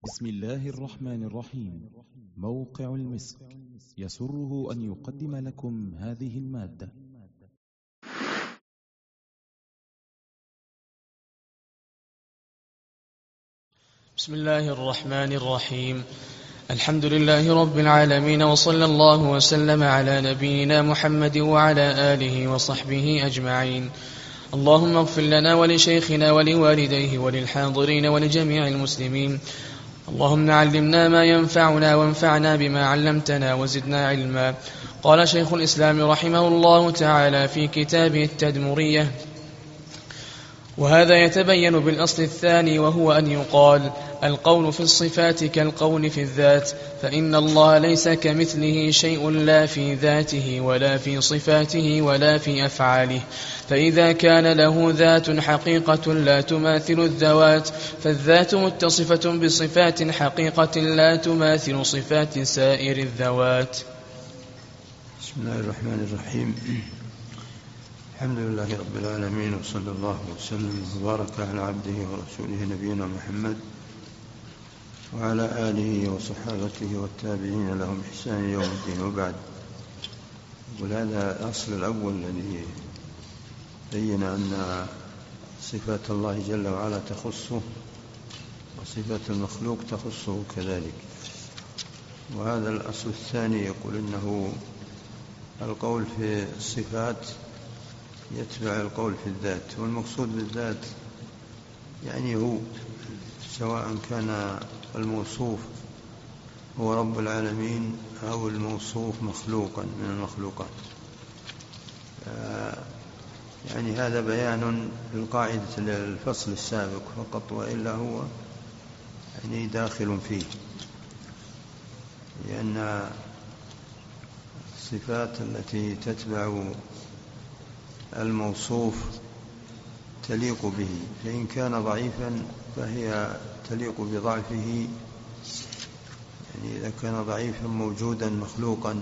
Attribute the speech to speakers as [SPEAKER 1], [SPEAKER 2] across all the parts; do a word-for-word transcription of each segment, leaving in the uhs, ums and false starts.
[SPEAKER 1] بسم الله الرحمن الرحيم. موقع المسك يسره أن يقدم لكم هذه المادة.
[SPEAKER 2] بسم الله الرحمن الرحيم. الحمد لله رب العالمين، وصلى الله وسلم على نبينا محمد وعلى آله وصحبه أجمعين. اللهم اغفر لنا ولشيخنا ولوالديه وللحاضرين ولجميع المسلمين. اللهم علمنا ما ينفعنا وانفعنا بما علمتنا وزدنا علما. قال شيخ الإسلام رحمه الله تعالى في كتابه التدمرية: وهذا يتبين بالأصل الثاني، وهو أن يقال القول في الصفات كالقول في الذات، فإن الله ليس كمثله شيء، لا في ذاته ولا في صفاته ولا في أفعاله. فإذا كان له ذات حقيقة لا تماثل الذوات، فالذات متصفة بصفات حقيقة لا تماثل صفات سائر الذوات.
[SPEAKER 3] بسم الله الرحمن الرحيم. الحمد لله رب العالمين، وصلى الله وسلم وبارك على عبده ورسوله نبينا محمد وعلى آله وصحابته والتابعين لهم إحسان يوم الدين، وبعد. وهذا الأصل الأول الذي بين أن صفات الله جل وعلا تخصه، وصفات المخلوق تخصه كذلك. وهذا الأصل الثاني يقول إنه القول في الصفات يتبع القول في الذات، والمقصود بالذات يعني هو، سواء كان الموصوف هو رب العالمين أو الموصوف مخلوقا من المخلوقات. يعني هذا بيان للقاعدة الفصل السابق فقط، وإلا هو يعني داخل فيه، لأن الصفات التي تتبع الموصوف تليق به، فإن كان ضعيفا فهي تليق بضعفه، يعني إذا كان ضعيفا موجودا مخلوقا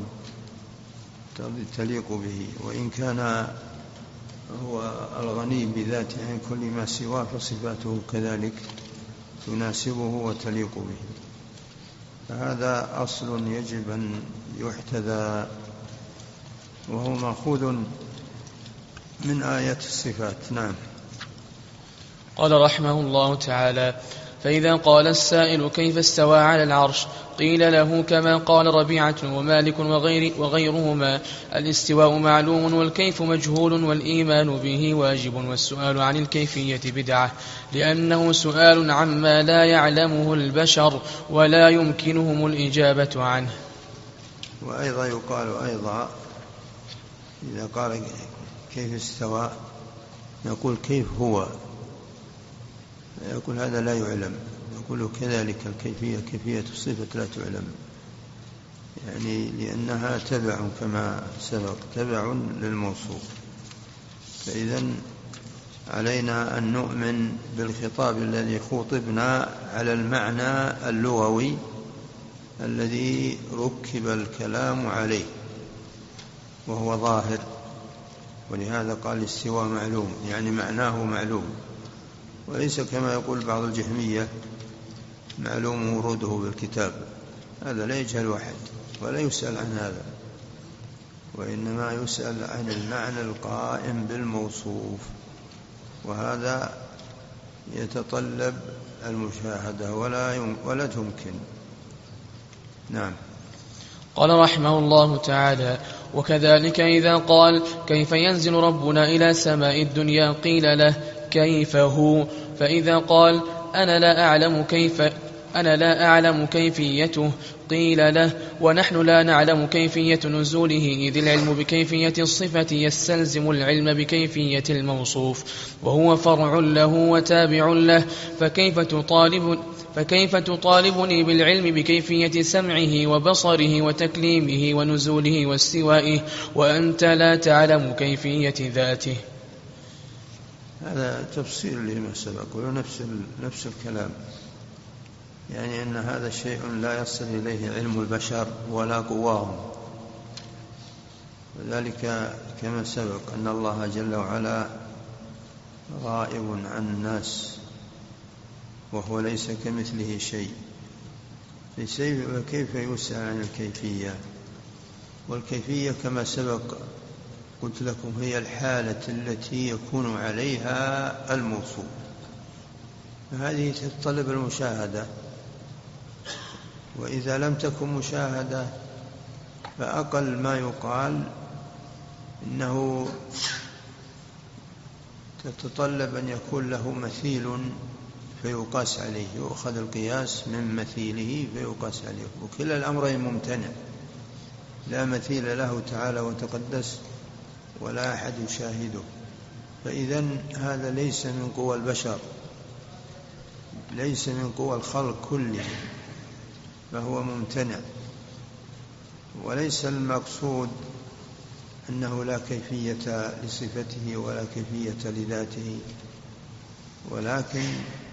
[SPEAKER 3] تليق به، وإن كان هو الغني بذاته عن كل ما سواه فصفاته كذلك تناسبه وتليق به. فهذا أصل يجب أن يحتذى، وهو مأخوذ من آية الصفات. نعم.
[SPEAKER 2] قال رحمه الله تعالى: فإذا قال السائل كيف استوى على العرش، قيل له كما قال ربيعة ومالك وغير وغيرهما: الاستواء معلوم والكيف مجهول، والإيمان به واجب، والسؤال عن الكيفية بدعة، لأنه سؤال عما لا يعلمه البشر ولا يمكنهم الإجابة عنه.
[SPEAKER 3] وأيضا يقال أيضا إذا قال كيف استوى نقول كيف هو، يقول هذا لا يعلم، يقول كذلك الكيفية كيفية الصفة لا تعلم، يعني لأنها تبع كما سبق، تبع للموصوف. فإذن علينا أن نؤمن بالخطاب الذي خطبنا على المعنى اللغوي الذي ركب الكلام عليه، وهو ظاهر. ولهذا قال الاستواء معلوم، يعني معناه معلوم، وليس كما يقول بعض الجهمية معلوم وروده بالكتاب. هذا لا يجهل أحد ولا يسأل عن هذا، وإنما يسأل عن المعنى القائم بالموصوف، وهذا يتطلب المشاهدة ولا ولا تمكن. نعم.
[SPEAKER 2] قال رحمه الله تعالى: وكذلك إذا قال كيف ينزل ربنا إلى سماء الدنيا، قيل له كيف هو. فإذا قال أنا لا أعلم كيف أنا لا أعلم كيفيته، قيل له ونحن لا نعلم كيفية نزوله، إذ العلم بكيفية الصفة يستلزم العلم بكيفية الموصوف، وهو فرع له وتابع له. فكيف تطالب فكيف تطالبني بالعلم بكيفية سمعه وبصره وتكليمه ونزوله واستوائه، وأنت لا تعلم كيفية ذاته؟
[SPEAKER 3] هذا تفسير لما سبق، ونفس نفس الكلام، يعني أن هذا شيء لا يصل إليه علم البشر ولا قواهم. وذلك كما سبق أن الله جل وعلا غائب عن الناس، وهو ليس كمثله شيء، كيف يسأل عن الكيفية؟ والكيفية كما سبق قلت لكم هي الحالة التي يكون عليها الموصوف، هذه تتطلب المشاهدة، وإذا لم تكن مشاهدة فأقل ما يقال إنه تتطلب أن يكون له مثيل فيقاس عليه، يؤخذ القياس من مثيله فيقاس عليه، وكلا الأمرين ممتنع، لا مثيل له تعالى وتقدس ولا أحد يشاهده، فإذن هذا ليس من قوى البشر، ليس من قوى الخلق كله، فهو ممتنع. وليس المقصود أنه لا كيفية لصفته ولا كيفية لذاته، ولكن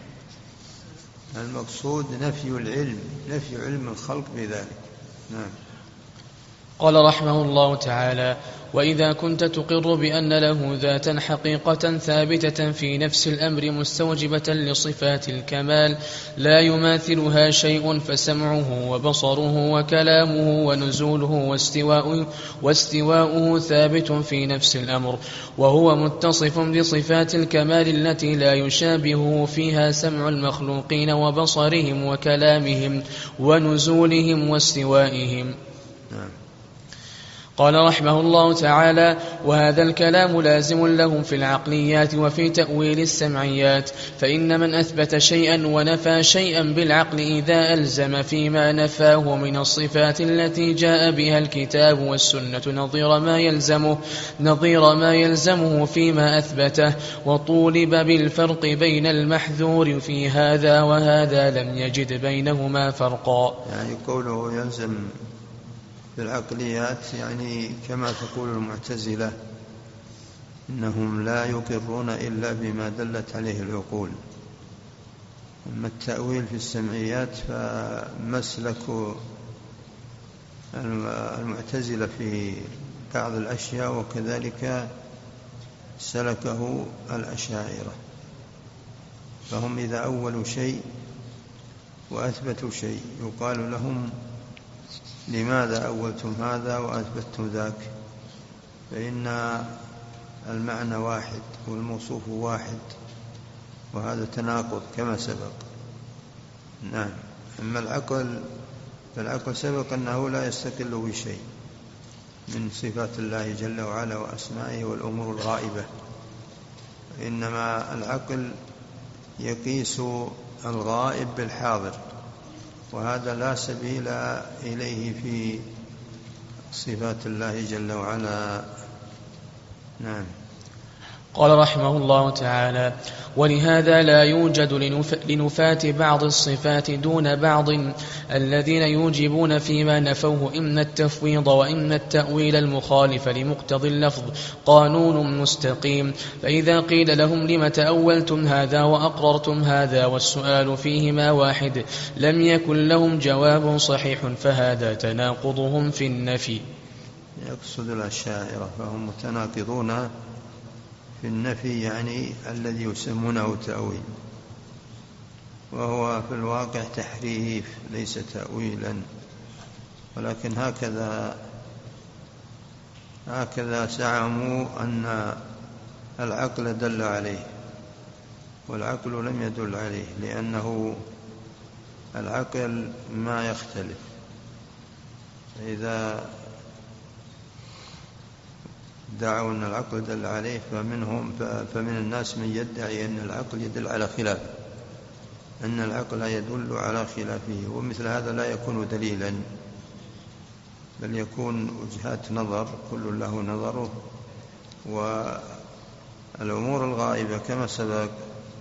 [SPEAKER 3] المقصود نفي العلم، نفي علم الخلق بذلك. نعم.
[SPEAKER 2] قال رحمه الله تعالى: وإذا كنت تقر بأن له ذاتا حقيقة ثابتة في نفس الأمر مستوجبة لصفات الكمال لا يماثلها شيء، فسمعه وبصره وكلامه ونزوله واستواؤه, واستواؤه ثابت في نفس الأمر، وهو متصف بصفات الكمال التي لا يشابهه فيها سمع المخلوقين وبصرهم وكلامهم ونزولهم واستوائهم.
[SPEAKER 3] نعم.
[SPEAKER 2] قال رحمه الله تعالى: وهذا الكلام لازم لهم في العقليات وفي تأويل السمعيات، فإن من أثبت شيئا ونفى شيئا بالعقل إذا ألزم فيما نفاه من الصفات التي جاء بها الكتاب والسنة نظير ما يلزمه, نظير ما يلزمه فيما أثبته، وطولب بالفرق بين المحذور في هذا وهذا لم يجد بينهما فرقا.
[SPEAKER 3] يعني قوله يلزم بالعقليات يعني كما تقول المعتزلة إنهم لا يقرون إلا بما دلت عليه العقول. أما التأويل في السمعيات فمسلك المعتزلة في بعض الأشياء، وكذلك سلكه الأشاعرة، فهم إذا أولوا شيء وأثبتوا شيء يقال لهم: لماذا أولتم هذا وأثبتم ذاك؟ فإن المعنى واحد والموصوف واحد، وهذا تناقض كما سبق. نعم. أما العقل فالعقل سبق أنه لا يستقل بشيء من صفات الله جل وعلا وأسمائه والأمور الغائبة، إنما العقل يقيس الغائب بالحاضر، وهذا لا سبيل إليه في صفات الله جل وعلا. نعم.
[SPEAKER 2] قال رحمه الله تعالى: ولهذا لا يوجد لنفاة بعض الصفات دون بعض الذين يوجبون فيما نفوه إما التفويض وإما التأويل المخالف لمقتضى اللفظ قانون مستقيم. فإذا قيل لهم: لم تأولتم هذا وأقررتم هذا والسؤال فيهما واحد، لم يكن لهم جواب صحيح، فهذا تناقضهم في النفي.
[SPEAKER 3] يقصد الأشاعرة، فهم متناقضون في النفي، يعني الذي يسمونه تأويل، وهو في الواقع تحريف ليس تأويلا، ولكن هكذا هكذا زعموا أن العقل دل عليه، والعقل لم يدل عليه، لأنه العقل ما يختلف. إذا دعوا أن العقل دل عليه فمنهم فمن الناس من يدعي أن العقل يدل على خلافه، أن العقل يدل على خلافه، ومثل هذا لا يكون دليلا، بل يكون وجهات نظر كل له نظره. والأمور الغائبة كما سبق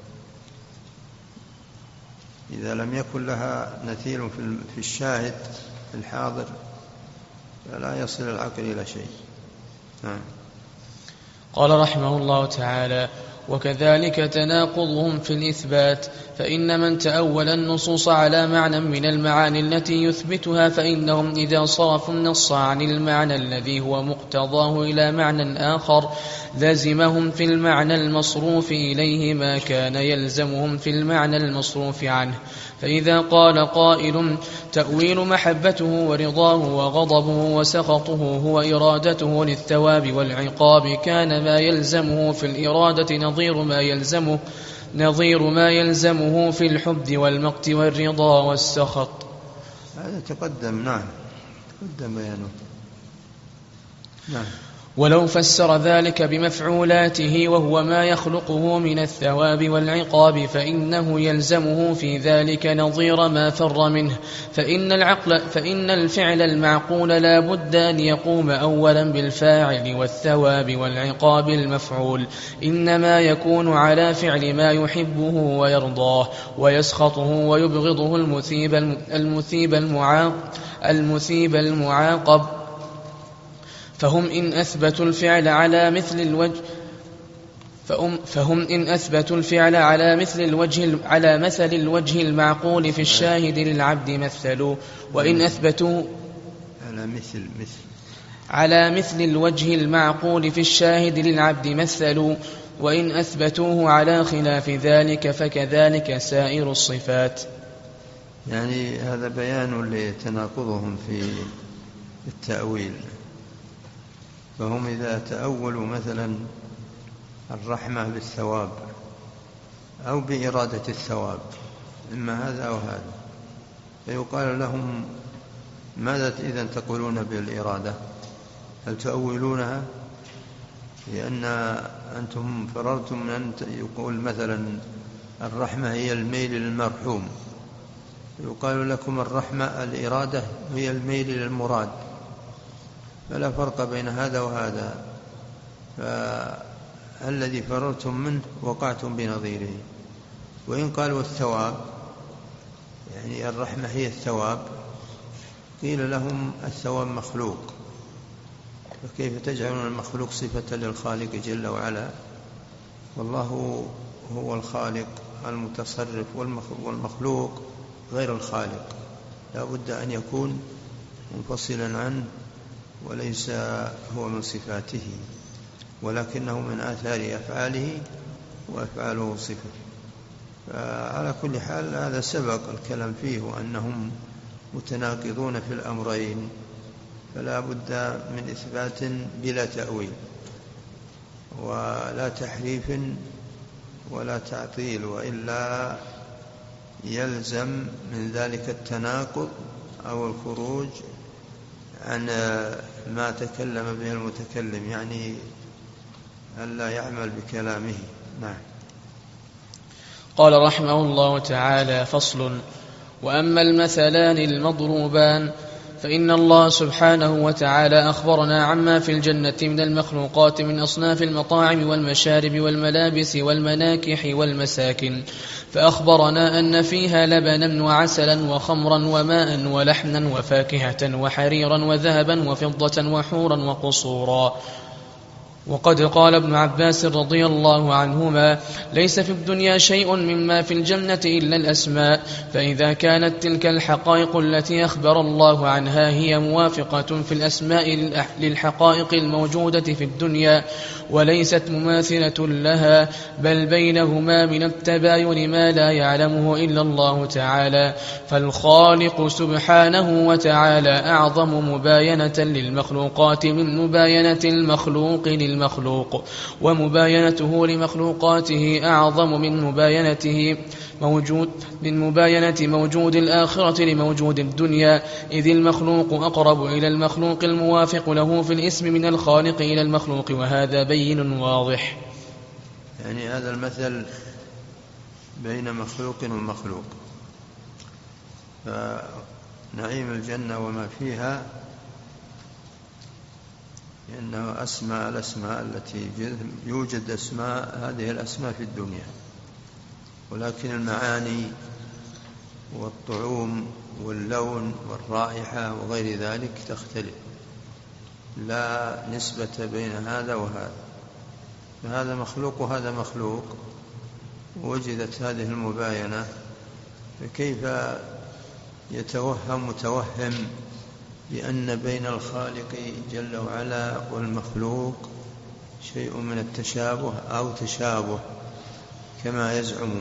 [SPEAKER 3] إذا لم يكن لها مثيل في الشاهد الحاضر فلا يصل العقل إلى شيء. نعم.
[SPEAKER 2] قال رحمه الله تعالى: وكذلك تناقضهم في الإثبات، فإن من تأول النصوص على معنى من المعاني التي يثبتها فإنهم إذا صرفوا النص عن المعنى الذي هو مقتضاه إلى معنى آخر لزمهم في المعنى المصروف إليه ما كان يلزمهم في المعنى المصروف عنه. فإذا قال قائل تأويل محبته ورضاه وغضبه وسخطه هو إرادته للثواب والعقاب، كان ما يلزمه في الإرادة نظير ما يلزمه نظير ما يلزمه في الحب والمقت والرضا والسخط.
[SPEAKER 3] هذا تقدم. نعم تقدم بيانه. نعم.
[SPEAKER 2] ولو فسر ذلك بمفعولاته وهو ما يخلقه من الثواب والعقاب فإنه يلزمه في ذلك نظير ما فر منه، فإن العقل فإن الفعل المعقول لا بد أن يقوم أولا بالفاعل والثواب والعقاب المفعول، إنما يكون على فعل ما يحبه ويرضاه ويسخطه ويبغضه المثيب المثيب المعاقب, المثيب المعاقب فهم إن أثبتوا الفعل على مثل الوجه فهم, فهم إن أثبتوا الفعل على مثل الوجه على مثل الوجه المعقول في الشاهد للعبد مثلوا، وإن أثبتوا
[SPEAKER 3] على مثل مثل
[SPEAKER 2] على مثل الوجه المعقول في الشاهد للعبد مثلوا، وإن أثبتوه على خلاف ذلك فكذلك سائر الصفات.
[SPEAKER 3] يعني هذا بيان لتناقضهم في التأويل. فهم إذا تأولوا مثلا الرحمة بالثواب أو بإرادة الثواب، إما هذا أو هذا، فيقال لهم ماذا إذن تقولون بالإرادة؟ هل تؤولونها؟ لأن أنتم فررتم من أن يقول مثلا الرحمة هي الميل للمرحوم، يقال لكم الرحمة الإرادة هي الميل للمراد، فلا فرق بين هذا وهذا، فالذي فررتم منه وقعتم بنظيره. وإن قالوا الثواب يعني الرحمة هي الثواب، قيل لهم الثواب مخلوق، فكيف تجعلون المخلوق صفة للخالق جل وعلا؟ والله هو الخالق المتصرف، والمخلوق غير الخالق، لا بد أن يكون منفصلا عنه وليس هو من صفاته، ولكنه من آثار أفعاله وأفعاله صفة. فعلى كل حال هذا سبق الكلام فيه، وأنهم متناقضون في الأمرين، فلا بد من إثبات بلا تأويل ولا تحريف ولا تعطيل، وإلا يلزم من ذلك التناقض أو الخروج عن ما تكلم به المتكلم، يعني ألا يعمل بكلامه. نعم.
[SPEAKER 2] قال رحمه الله تعالى: فصل. وأما المثلان المضروبان فإن الله سبحانه وتعالى أخبرنا عما في الجنة من المخلوقات من أصناف المطاعم والمشارب والملابس والمناكح والمساكن، فأخبرنا أن فيها لبنا وعسلا وخمرا وماء ولحما وفاكهة وحريرا وذهبا وفضة وحورا وقصورا. وقد قال ابن عباس رضي الله عنهما: ليس في الدنيا شيء مما في الجنة إلا الأسماء، فإذا كانت تلك الحقائق التي أخبر الله عنها هي موافقة في الأسماء للحقائق الموجودة في الدنيا وليست مماثلة لها، بل بينهما من التباين ما لا يعلمه إلا الله تعالى، فالخالق سبحانه وتعالى أعظم مباينة للمخلوقات من مباينة المخلوق للمخلوق، ومباينته لمخلوقاته أعظم من مباينته موجود من مباينة موجود الآخرة لموجود الدنيا، إذ المخلوق أقرب إلى المخلوق الموافق له في الاسم من الخالق إلى المخلوق، وهذا بين واضح.
[SPEAKER 3] يعني هذا المثل بين مخلوق ومخلوق، فنعيم الجنة وما فيها لأنه أسماء الأسماء التي يوجد أسماء هذه الأسماء في الدنيا، ولكن المعاني والطعوم واللون والرائحة وغير ذلك تختلف، لا نسبة بين هذا وهذا. هذا مخلوق وهذا مخلوق، وجدت هذه المباينة، فكيف يتوهم متوهم بأن بين الخالق جل وعلا والمخلوق شيء من التشابه أو تشابه كما يزعمون؟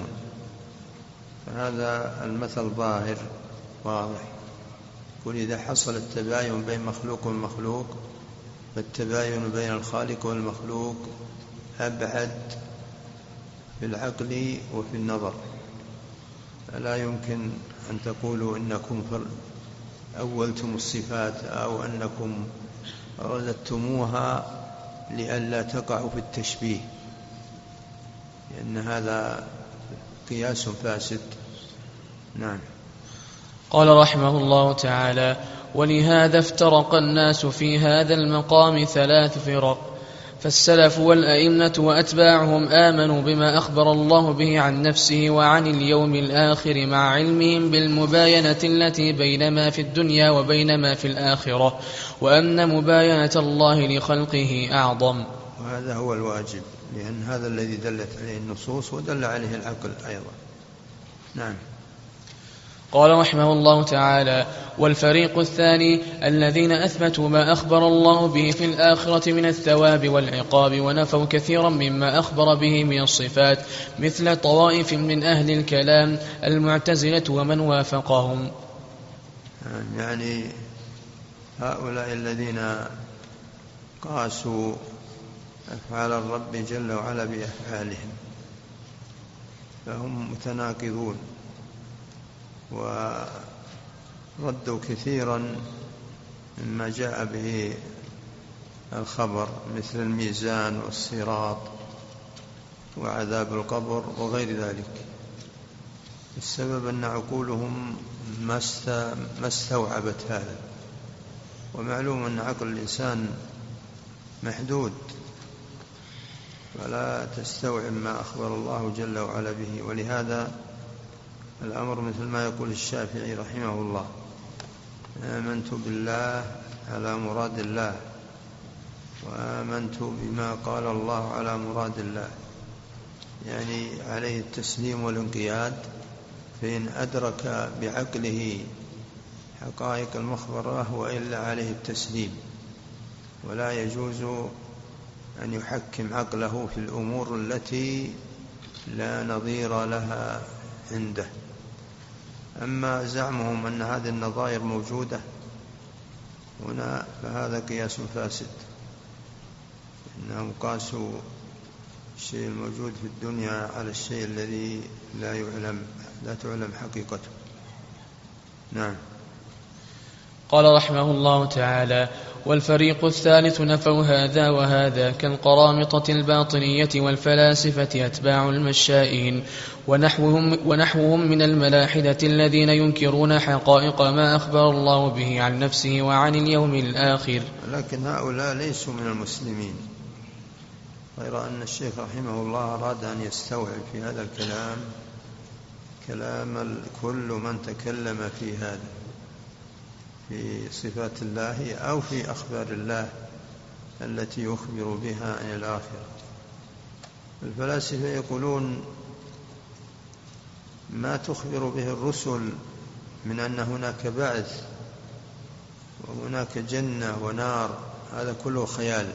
[SPEAKER 3] فهذا المثل ظاهر واضح. وإذا حصل التباين بين مخلوق ومخلوق فالتباين بين الخالق والمخلوق أبعد في العقل وفي النظر، فلا يمكن أن تقولوا إنكم أولتم الصفات أو أنكم رددتموها لئلا تقعوا في التشبيه، لأن هذا قياس فاسد. نعم.
[SPEAKER 2] قال رحمه الله تعالى: ولهذا افترق الناس في هذا المقام ثلاث فرق، فالسلف والأئمة وأتباعهم آمنوا بما أخبر الله به عن نفسه وعن اليوم الآخر مع علمهم بالمباينة التي بين ما في الدنيا وبين ما في الآخرة، وأن مباينة الله لخلقه أعظم.
[SPEAKER 3] وهذا هو الواجب، لأن هذا الذي دلت عليه النصوص ودل عليه العقل أيضا. نعم.
[SPEAKER 2] قال رحمه الله تعالى: والفريق الثاني الذين أثبتوا ما أخبر الله به في الآخرة من الثواب والعقاب، ونفوا كثيرا مما أخبر به من الصفات، مثل طوائف من أهل الكلام المعتزلة ومن وافقهم.
[SPEAKER 3] يعني هؤلاء الذين قاسوا أفعال الرب جل وعلا بأفعالهم فهم متناقضون، وردوا كثيرا مما جاء به الخبر، مثل الميزان والصراط وعذاب القبر وغير ذلك. السبب أن عقولهم ما استوعبت هذا، ومعلوم أن عقل الإنسان محدود، ولا تستوعب ما أخبر الله جل وعلا به. ولهذا الأمر مثل ما يقول الشافعي رحمه الله: آمنت بالله على مراد الله، وآمنت بما قال الله على مراد الله، يعني عليه التسليم والانقياد، فإن أدرك بعقله حقائق المخبرة وإلا عليه التسليم، ولا يجوز أن يحكم عقله في الأمور التي لا نظير لها عنده. أما زعمهم أن هذه النظائر موجودة هنا فهذا قياس فاسد، إنهم قاسوا الشيء الموجود في الدنيا على الشيء الذي لا يعلم لا تعلم حقيقته. نعم.
[SPEAKER 2] قال رحمه الله تعالى: والفريق الثالث نفوا هذا وهذا، كالقرامطة الباطنية والفلاسفة أتباع المشائين ونحوهم, ونحوهم من الملاحدة الذين ينكرون حقائق ما أخبر الله به عن نفسه وعن اليوم الآخر.
[SPEAKER 3] لكن هؤلاء ليسوا من المسلمين، غير أن الشيخ رحمه الله أراد أن يستوعب في هذا الكلام كلام كل من تكلم في هذا، في صفات الله أو في أخبار الله التي يخبر بها عن الآخرة. الفلاسفة يقولون ما تخبر به الرسل من أن هناك بعث وهناك جنة ونار هذا كله خيال،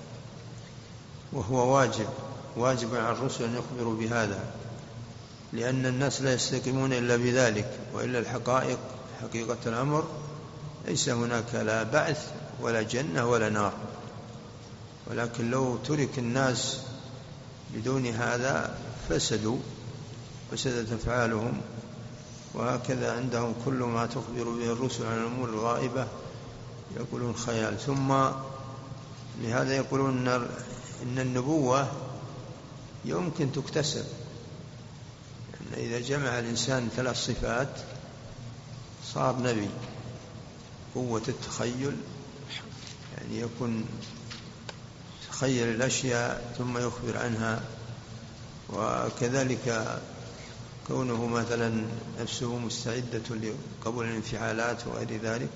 [SPEAKER 3] وهو واجب واجب على الرسل أن يخبروا بهذا، لأن الناس لا يستقيمون إلا بذلك، وإلا الحقائق حقيقة الأمر ليس هناك لا بعث ولا جنة ولا نار. ولكن لو ترك الناس بدون هذا فسدوا فسدت أفعالهم. وهكذا عندهم كل ما تخبر به الرسل عن الأمور الغائبة يقولون خيال. ثم لهذا يقولون إن النبوة يمكن تكتسب، إن إذا جمع الإنسان ثلاث صفات صار نبي: قوة التخيل، يعني يكون تخيل الأشياء ثم يخبر عنها، وكذلك كونه مثلا نفسه مستعدة لقبول الانفعالات وغير ذلك.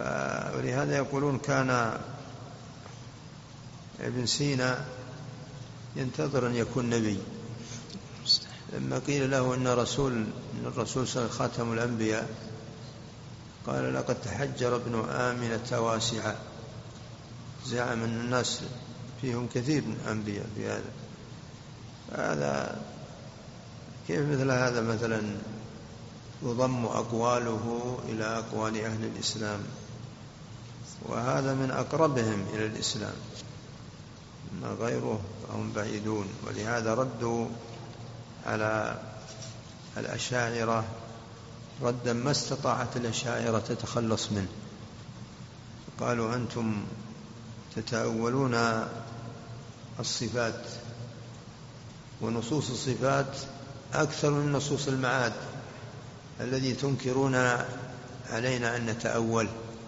[SPEAKER 3] ولهذا يقولون كان ابن سينا ينتظر أن يكون نبي. لما قيل له إن رسول إن الرسول صلى الله عليه وسلم خاتم الأنبياء قال لقد تحجر ابن آمنة واسعا، زعم أن الناس فيهم كثير من الأنبياء في هذا. هذا كيف مثل هذا مثلا يضم أقواله إلى أقوال أهل الإسلام، وهذا من أقربهم إلى الإسلام، ما غيره فهم بعيدون. ولهذا ردوا على الأشاعرة ردا ما استطاعت الأشاعرة تتخلص منه. قالوا أنتم تتأولون الصفات، ونصوص الصفات أكثر من نصوص المعاد الذي تنكرون علينا أن نتأول.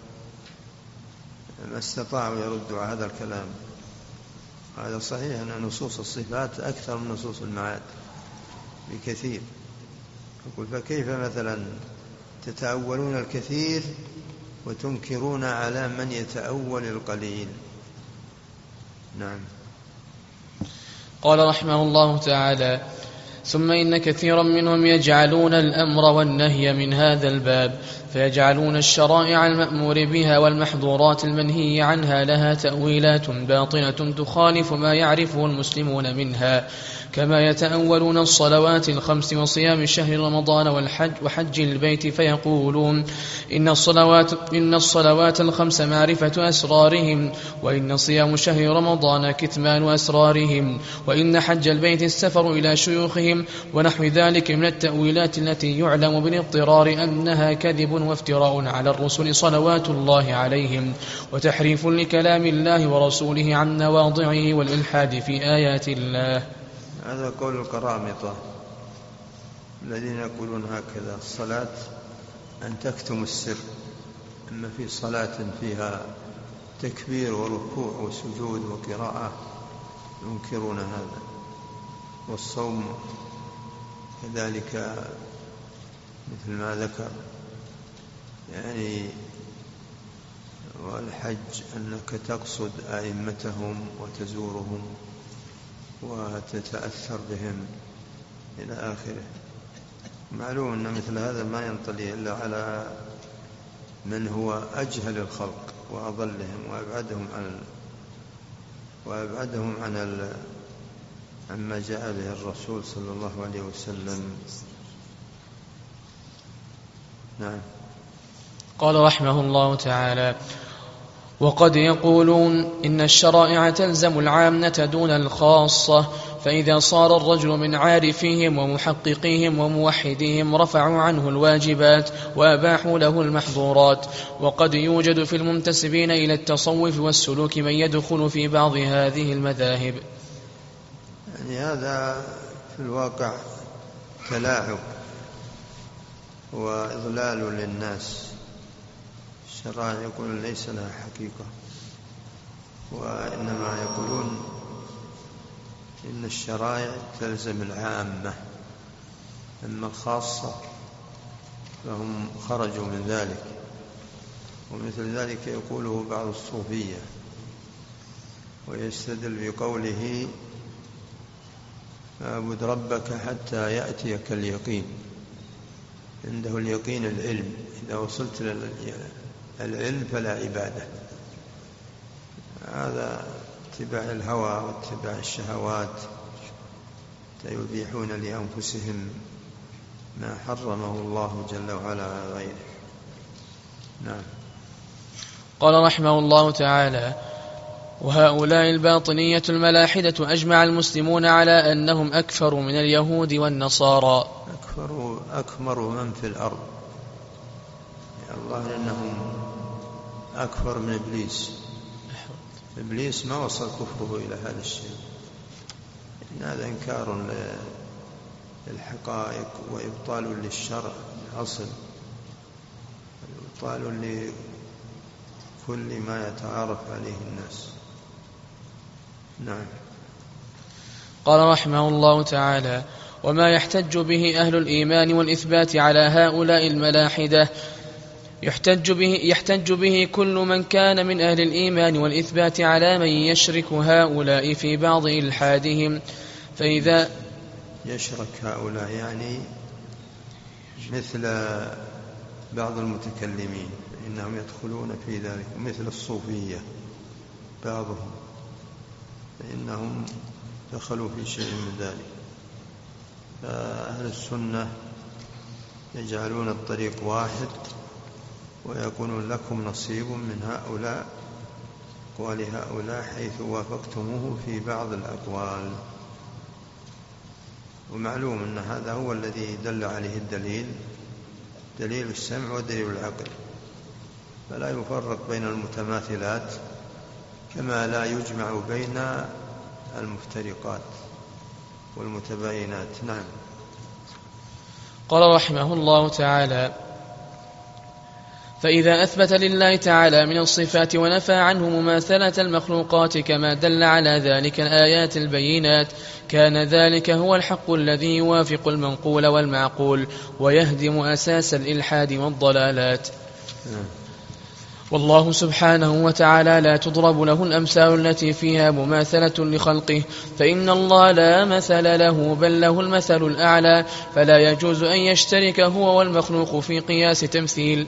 [SPEAKER 3] ما استطاعوا يردوا على هذا الكلام. هذا صحيح أن نصوص الصفات أكثر من نصوص المعاد بكثير. يقول فكيف مثلا تتأولون الكثير وتنكرون على من يتأول القليل؟ نعم.
[SPEAKER 2] قال رحمه الله تعالى: ثم إن كثيرا منهم يجعلون الأمر والنهي من هذا الباب، فيجعلون الشرائع المأمور بها والمحظورات المنهي عنها لها تأويلات باطنة تخالف ما يعرفه المسلمون منها، كما يتأولون الصلوات الخمس وصيام شهر رمضان والحج وحج البيت، فيقولون إن الصلوات, إن الصلوات الخمس معرفة أسرارهم، وإن صيام شهر رمضان كتمان أسرارهم، وإن حج البيت السفر إلى شيوخهم، ونحو ذلك من التأويلات التي يعلم بالاضطرار أنها كذب وافتراء على الرسل صلوات الله عليهم، وتحريف لكلام الله ورسوله عن مواضعه والإلحاد في آيات الله.
[SPEAKER 3] هذا قول القرامطة الذين يقولون هكذا: الصلاة أن تكتم السر، أما في صلاة فيها تكبير وركوع وسجود وقراءة ينكرون هذا. والصوم كذلك مثل ما ذكر يعني. والحج أنك تقصد أئمتهم وتزورهم وتتأثر بهم إلى آخره. معلوم أن مثل هذا ما ينطلي إلا على من هو أجهل الخلق وأضلهم وأبعدهم عن وأبعدهم عن ال... عما جاء به الرسول صلى الله عليه وسلم. نعم.
[SPEAKER 2] قال رحمه الله تعالى: وقد يقولون إن الشرائع تلزم العامة دون الخاصة، فإذا صار الرجل من عارفيهم ومحققيهم وموحديهم رفعوا عنه الواجبات وأباحوا له المحظورات. وقد يوجد في المنتسبين إلى التصوف والسلوك من يدخل في بعض هذه المذاهب.
[SPEAKER 3] يعني هذا في الواقع تلاعب وإضلال للناس. الشرائع يقولون ليس لها حقيقة، وإنما يقولون إن الشرائع تلزم العامة، أما الخاصة فهم خرجوا من ذلك. ومثل ذلك يقوله بعض الصوفية، ويستدل بقوله: اعبد ربك حتى يأتيك اليقين. عنده اليقين العلم، إذا وصلت للعلم فلا عبادة. هذا اتباع الهوى واتباع الشهوات، يبيحون لأنفسهم ما حرمه الله جل وعلا على غيره. نعم.
[SPEAKER 2] قال رحمه الله تعالى: وهؤلاء الباطنية الملاحدة أجمع المسلمون على أنهم أكفر من اليهود والنصارى.
[SPEAKER 3] أكفر أكمر من في الأرض يا الله، لأنهم أكفر من إبليس. إبليس ما وصل كفره إلى هذا الشيء. إن هذا إنكار للحقائق وإبطال للشرع الأصل، إبطال لكل ما يتعارف عليه الناس. نعم.
[SPEAKER 2] قال رحمه الله تعالى: وما يحتج به أهل الإيمان والإثبات على هؤلاء الملاحدة يحتج به, يحتج به كل من كان من أهل الإيمان والإثبات على من يشرك هؤلاء في بعض إلحادهم. فإذا
[SPEAKER 3] يشرك هؤلاء يعني مثل بعض المتكلمين إنهم يدخلون في ذلك، مثل الصوفية بعضهم فإنهم دخلوا في شيء من ذلك. فأهل السنة يجعلون الطريق واحد ويكون لكم نصيب من هؤلاء أقوال هؤلاء حيث وافقتموه في بعض الأقوال. ومعلوم أن هذا هو الذي دل عليه الدليل، دليل السمع ودليل العقل، فلا يفرق بين المتماثلات كما لا يجمع بين المفترقات والمتباينات. نعم.
[SPEAKER 2] قال رحمه الله تعالى: فإذا أثبت لله تعالى من الصفات ونفى عنه مماثلة المخلوقات كما دل على ذلك الآيات البينات، كان ذلك هو الحق الذي يوافق المنقول والمعقول ويهدم أساس الإلحاد والضلالات. والله سبحانه وتعالى لا تضرب له الأمثال التي فيها مماثلة لخلقه، فإن الله لا مثل له بل له المثل الأعلى، فلا يجوز أن يشترك هو والمخلوق في قياس تمثيل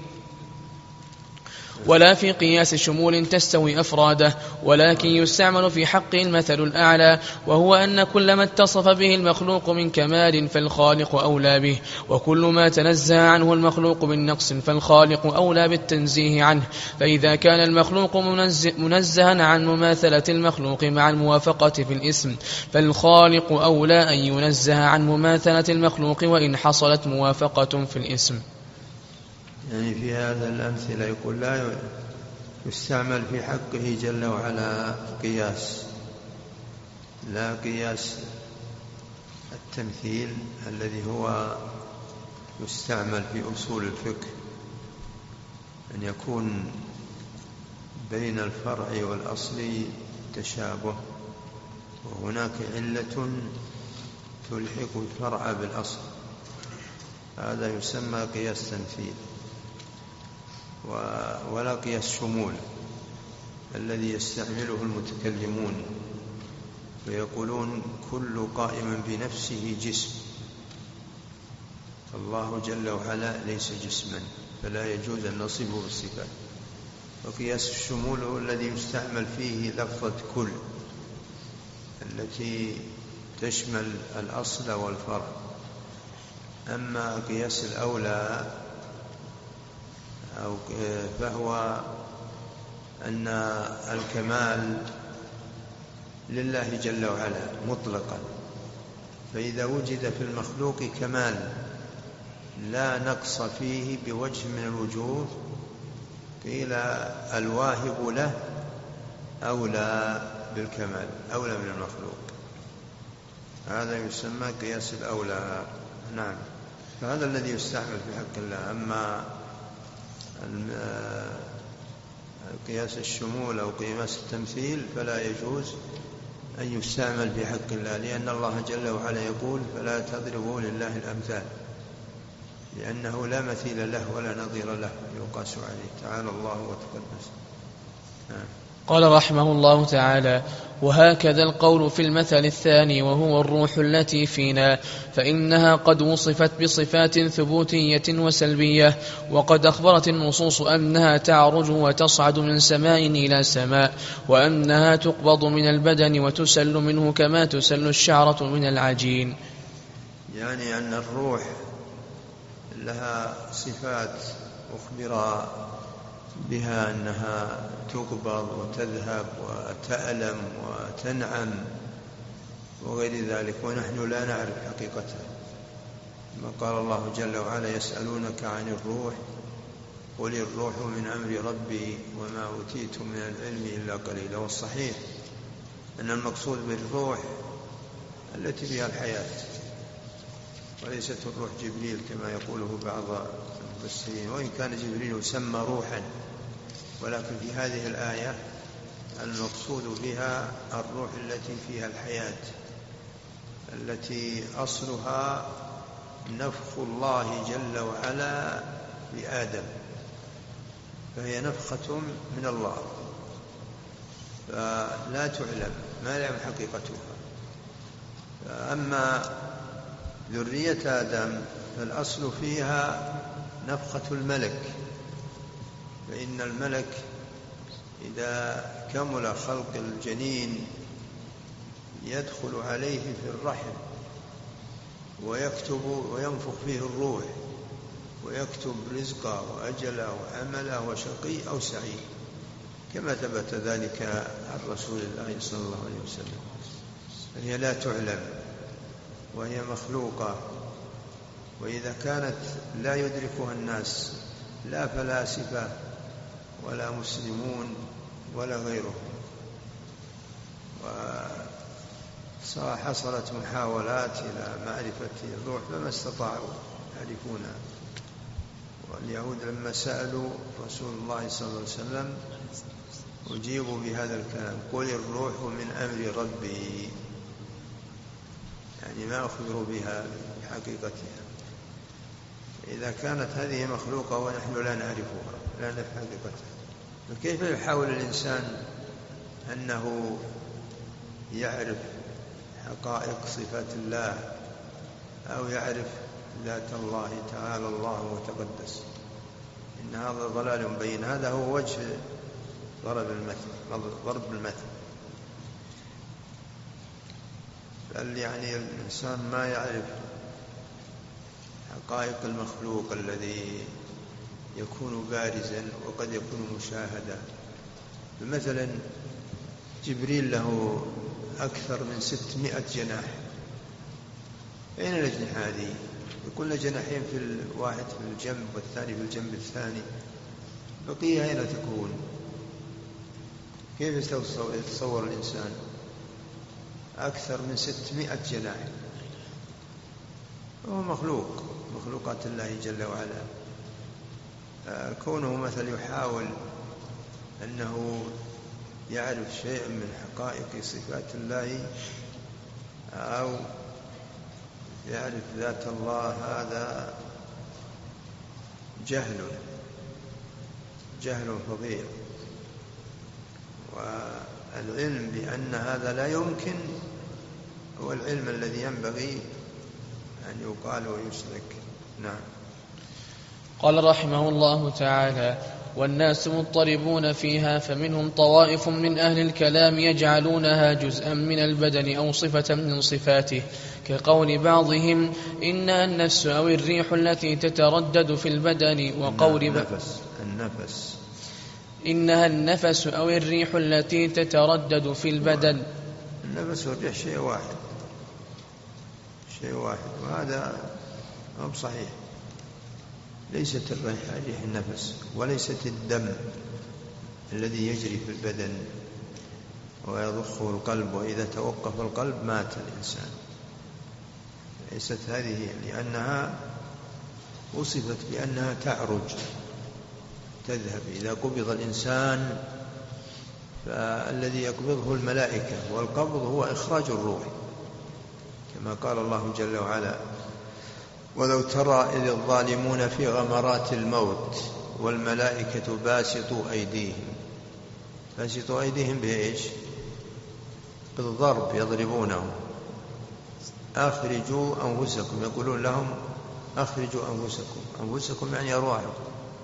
[SPEAKER 2] ولا في قياس شمول تستوي أفراده، ولكن يستعمل في حقه المثل الأعلى، وهو أن كل ما اتصف به المخلوق من كمال فالخالق أولى به، وكل ما تنزه عنه المخلوق من نقص فالخالق أولى بالتنزيه عنه. فإذا كان المخلوق منزه منزها عن مماثلة المخلوق مع الموافقة في الاسم، فالخالق أولى أن ينزه عن مماثلة المخلوق وإن حصلت موافقة في الاسم.
[SPEAKER 3] يعني في هذا الأمثلة يقول لا يستعمل في حقه جل وعلا قياس، لا قياس التمثيل الذي هو يستعمل في أصول الفقه، أن يكون بين الفرع والأصل تشابه، وهناك علة تلحق الفرع بالأصل، هذا يسمى قياس تمثيل. ولا قياس شمول الذي يستعمله المتكلمون ويقولون كل قائم بنفسه جسم، الله جل وعلا ليس جسما فلا يجوز أن نصفه بالصفات. وقياس الشمول هو الذي يستعمل فيه لفظة كل التي تشمل الأصل والفرع. أما قياس الأولى أو فهو أن الكمال لله جل وعلا مطلقا، فإذا وجد في المخلوق كمال لا نقص فيه بوجه من الوجوه قيل الواهب له أولى بالكمال، أولى من المخلوق، هذا يسمى قياس الأولى. نعم. فهذا الذي يستعمل في حق الله. أما قياس الشمول أو قياس التمثيل فلا يجوز أن يستعمل في حق الله، لأن الله جل وعلا يقول فلا تضربوا لله الأمثال، لأنه لا مثيل له ولا نظير له يقاس عليه، تعالى الله وتقدس.
[SPEAKER 2] قال رحمه الله تعالى: وهكذا القول في المثل الثاني وهو الروح التي فينا، فإنها قد وصفت بصفات ثبوتية وسلبية، وقد أخبرت النصوص أنها تعرج وتصعد من سماء إلى سماء، وأنها تقبض من البدن وتسل منه كما تسل الشعرة من العجين.
[SPEAKER 3] يعني أن الروح لها صفات أخبر بها أنها تقبض وتذهب وتألم وتنعم وغير ذلك، ونحن لا نعرف حقيقتها. ما قال الله جل وعلا: يسألونك عن الروح قل الروح من أمر ربي وما أوتيتم من العلم إلا قليلا. والصحيح أن المقصود بالروح التي فيها الحياة، وليست الروح جبريل كما يقوله بعض المفسرين، وإن كان جبريل يسمى روحا، ولكن في هذه الآية المقصود بها الروح التي فيها الحياة، التي أصلها نفخ الله جل وعلا بآدم، فهي نفخة من الله، فلا تعلم، ما يعلم حقيقتها. أما ذرية آدم فالأصل فيها نفخة الملك، فإن الملك إذا كمل خلق الجنين يدخل عليه في الرحم ويكتب وينفخ فيه الروح ويكتب رزقه وأجله وعمله وشقي أو سعيد، كما ثبت ذلك عن رسول الله صلى الله عليه وسلم. فهي لا تعلم وهي مخلوقة، وإذا كانت لا يدركها الناس، لا فلاسفة ولا مسلمون ولا غيرهم، وحصلت محاولات إلى معرفة الروح فما استطاعوا يعرفونها. واليهود لما سألوا رسول الله صلى الله عليه وسلم أجيبوا بهذا الكلام: قل الروح من أمر ربي، يعني ما أخبروا بها بحقيقتها. إذا كانت هذه مخلوقة ونحن لا نعرفها، لا نعرف حقيقتها، فكيف يحاول الإنسان أنه يعرف حقائق صفات الله أو يعرف ذات الله تعالى الله وتقدس؟ إن هذا ضلال بين. هذا هو وجه ضرب المثل، ضرب المثل. بل يعني الإنسان ما يعرف حقائق المخلوق الذي يكون بارزا وقد يكون مشاهدا. مثلا جبريل له أكثر من ستمائة جناح، أين الأجنحة هذه؟ يكون جناحين في الواحد في الجنب والثاني في الجنب الثاني، بقية أين تكون؟ كيف يتصور الإنسان أكثر من ستمائة جناح؟ هو مخلوق، مخلوقات الله جل وعلا. كونه مثل يحاول أنه يعرف شيئا من حقائق صفات الله أو يعرف ذات الله، هذا جهل جهل فظيع. والعلم بأن هذا لا يمكن هو العلم الذي ينبغي أن يقال ويشرك. نعم.
[SPEAKER 2] قال رحمه الله تعالى: والناس مضطربون فيها، فمنهم طوائف من أهل الكلام يجعلونها جزءا من البدن أو صفة من صفاته، كقول بعضهم إنها النفس أو الريح التي تتردد في البدن، وقول
[SPEAKER 3] النفس النفس
[SPEAKER 2] إنها النفس أو الريح التي تتردد في البدن.
[SPEAKER 3] النفس والريح شيء واحد، شيء واحد، وهذا مو صحيح. ليست الريح ريح النفس، وليست الدم الذي يجري في البدن ويضخه القلب، وإذا توقف القلب مات الإنسان. ليست هذه، لأنها وصفت بأنها تعرج تذهب. إذا قبض الإنسان فالذي يقبضه الملائكة، والقبض هو إخراج الروح، كما قال الله جل وعلا: ولو ترى إذ الظالمون في غمرات الموت والملائكة باسطوا أيديهم. باسطوا أيديهم بإيش؟ بالضرب، يضربونهم. أخرجوا أنفسكم، يقولون لهم أخرجوا أنفسكم. أنفسكم يعني أرواحكم.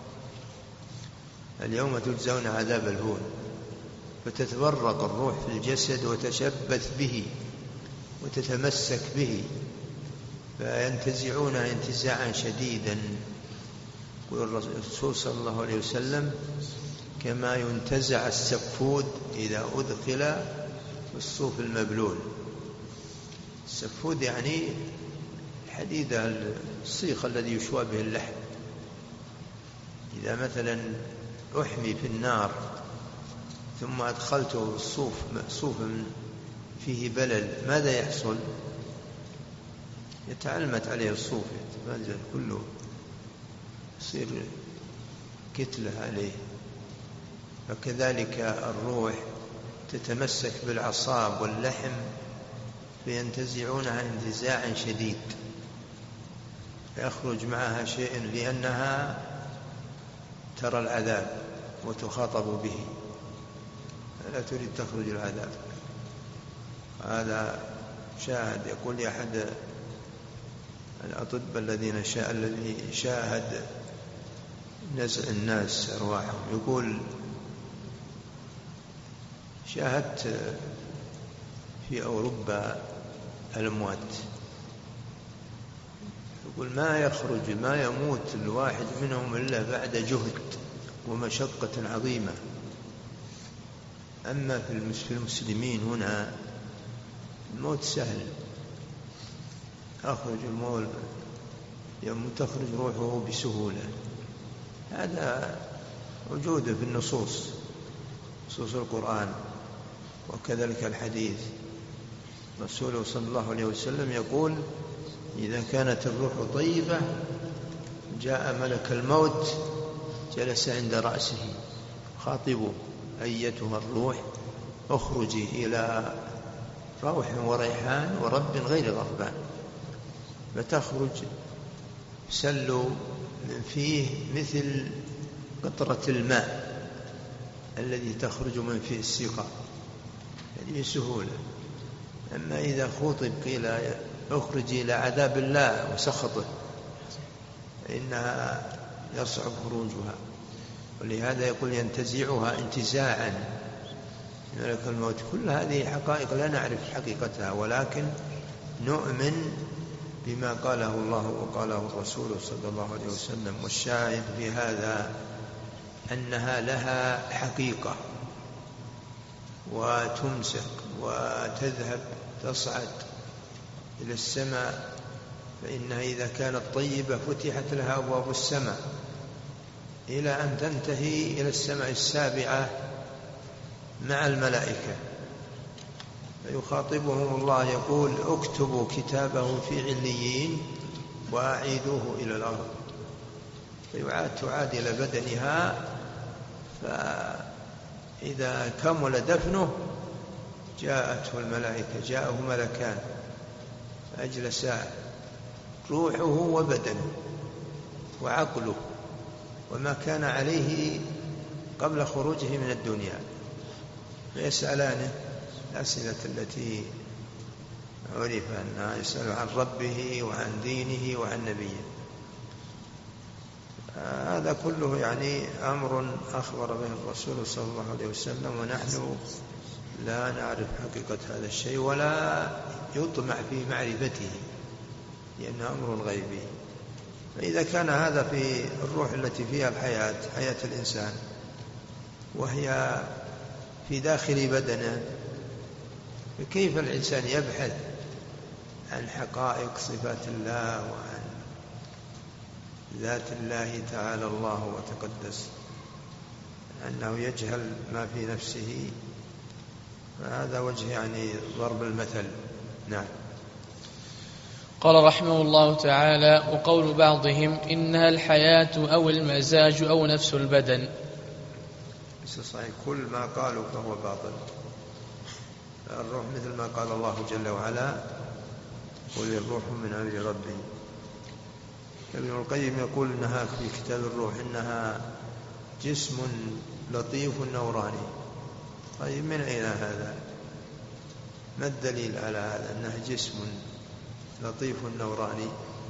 [SPEAKER 3] اليوم تجزون عذاب الهون. فتتبرق الروح في الجسد وتشبث به وتتمسك به، فينتزعون انتزاعا شديدا. يقول الرسول صلى الله عليه وسلم: كما ينتزع السفود إذا أدخل في الصوف المبلول. السفود يعني الحديد الصيخ الذي يشوى به اللحم. إذا مثلا أحمي في النار ثم أدخلته الصوف مأسوف فيه بلل، ماذا يحصل؟ يتعلمت عليه الصوف، يتمازج كله، يصير كتلة عليه. فكذلك الروح تتمسك بالعصاب واللحم فينتزعونها انتزاعا شديد، فيخرج معها شيء، لأنها ترى العذاب وتخاطب به، لا تريد تخرج العذاب. هذا شاهد، يقول لي أحد الأطباء الذين شا... الذي شاهد نزع الناس أرواحهم، يقول شاهدت في أوروبا الأموات، يقول ما يخرج ما يموت الواحد منهم إلا بعد جهد ومشقة عظيمة. أما في المسلمين هنا الموت سهل، أخرج المول يوم تخرج روحه بسهولة. هذا وجوده في النصوص، نصوص القرآن وكذلك الحديث. رسوله صلى الله عليه وسلم يقول إذا كانت الروح طيبة جاء ملك الموت جلس عند رأسه خاطبه أيتها الروح اخرجي إلى روح وريحان ورب غير غضبان، فتخرج سل من فيه مثل قطرة الماء الذي تخرج من فيه السقاء، يعني بسهولة. أما إذا خطب قيل اخرجي إلى عذاب الله وسخطه فإنها يصعب خروجها، ولهذا يقول ينتزعها انتزاعا ملك الموت. كل هذه حقائق لا نعرف حقيقتها، ولكن نؤمن بما قاله الله وقاله الرسول صلى الله عليه وسلم. والشاهد في هذا أنها لها حقيقة وتمسك وتذهب تصعد إلى السماء، فإنها إذا كانت طيبة فتحت لها أبواب السماء إلى أن تنتهي إلى السماء السابعة مع الملائكة، فيخاطبهم الله يقول اكتبوا كتابه في عليين وأعيدوه إلى الأرض، فيعاد تعاد إلى بدنها. فإذا كمل دفنه جاءته الملائكة، جاءه ملكان فأجلسا روحه وبدنه وعقله وما كان عليه قبل خروجه من الدنيا، فيسألانه الأسئلة التي عرف أنها يسأل عن ربه وعن دينه وعن نبيه. هذا كله يعني أمر أخبر به الرسول صلى الله عليه وسلم، ونحن لا نعرف حقيقة هذا الشيء ولا يطمع في معرفته لأنه أمر غيبي. فإذا كان هذا في الروح التي فيها الحياة، حياة الإنسان، وهي في داخل بدنه، فكيف الإنسان يبحث عن حقائق صفات الله وعن ذات الله تعالى الله وتقدس، أنه يجهل ما في نفسه؟ فهذا وجه يعني ضرب المثل. نعم.
[SPEAKER 2] قال رحمه الله تعالى: وقول بعضهم إنها الحياة أو المزاج أو نفس البدن.
[SPEAKER 3] صحيح، كل ما قالوا فهو باطل. الروح مثل ما قال الله جل وعلا: قل الروح من أمر ربي. ابن القيم يقول إنها في كتاب الروح إنها جسم لطيف نوراني. طيب من أين هذا؟ ما الدليل على هذا أنها جسم لطيف نوراني؟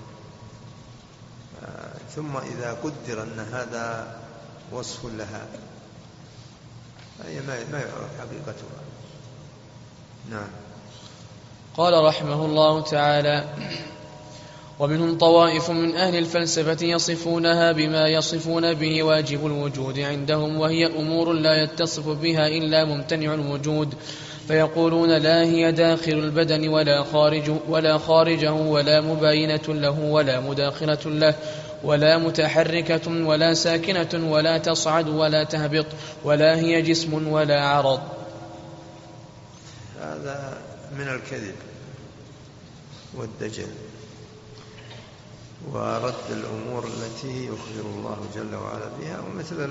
[SPEAKER 3] آه ثم إذا قدر أن هذا وصف لها فهي ما يعرف حقيقتها. نعم.
[SPEAKER 2] قال رحمه الله تعالى: ومنهم طوائف من أهل الفلسفة يصفونها بما يصفون به واجب الوجود عندهم، وهي أمور لا يتصف بها إلا ممتنع الوجود، فيقولون لا هي داخل البدن ولا خارجه ولا خارجه ولا مباينة له ولا مداخلة له ولا متحركة ولا ساكنة ولا تصعد ولا تهبط ولا هي جسم ولا عرض.
[SPEAKER 3] هذا من الكذب والدجل ورد الأمور التي يخبر الله جل وعلا بها، ومثل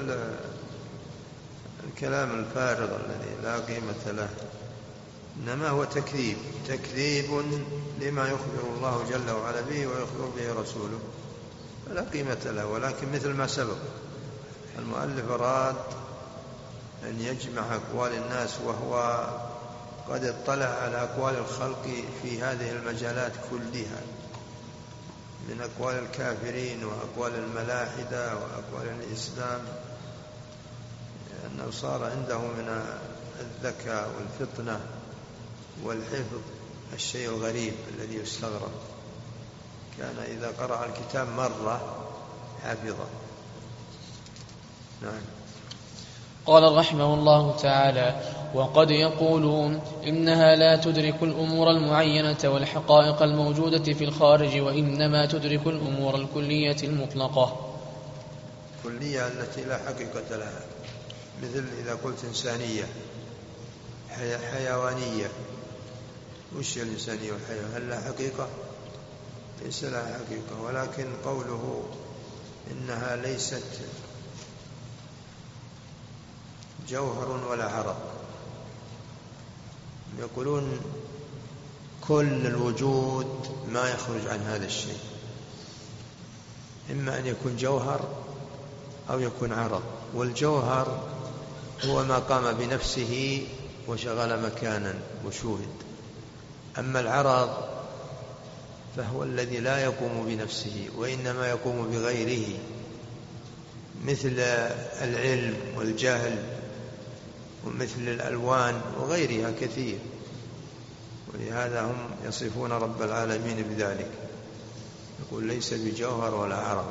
[SPEAKER 3] الكلام الفارغ الذي لا قيمة له، إنما هو تكذيب تكذيب لما يخبر الله جل وعلا به ويخبر به رسوله، فلا قيمة له. ولكن مثل ما سبق المؤلف أراد أن يجمع أقوال الناس وهو قد اطلع على أقوال الخلق في هذه المجالات كلها، من أقوال الكافرين وأقوال الملاحدة وأقوال الإسلام، أنه صار عنده من الذكاء والفطنة والحفظ الشيء الغريب الذي يستغرب. كان إذا قرأ الكتاب مرة حفظه. نعم.
[SPEAKER 2] قال رحمه الله تعالى: وقد يقولون إنها لا تدرك الأمور المعينة والحقائق الموجودة في الخارج، وإنما تدرك الأمور الكلية المطلقة،
[SPEAKER 3] كلية التي لا حقيقة لها، مثل إذا قلت إنسانية حيوانية، وش الإنسانية والحيوان؟ هل لها حقيقة؟ ليس لها حقيقة. ولكن قوله إنها ليست جوهر ولا عرض، يقولون كل الوجود ما يخرج عن هذا الشيء، إما أن يكون جوهر أو يكون عرض. والجوهر هو ما قام بنفسه وشغل مكانا وشوهد، أما العرض فهو الذي لا يقوم بنفسه وإنما يقوم بغيره، مثل العلم والجهل ومثل الألوان وغيرها كثير. ولهذا هم يصفون رب العالمين بذلك، يقول ليس بجوهر ولا عرض.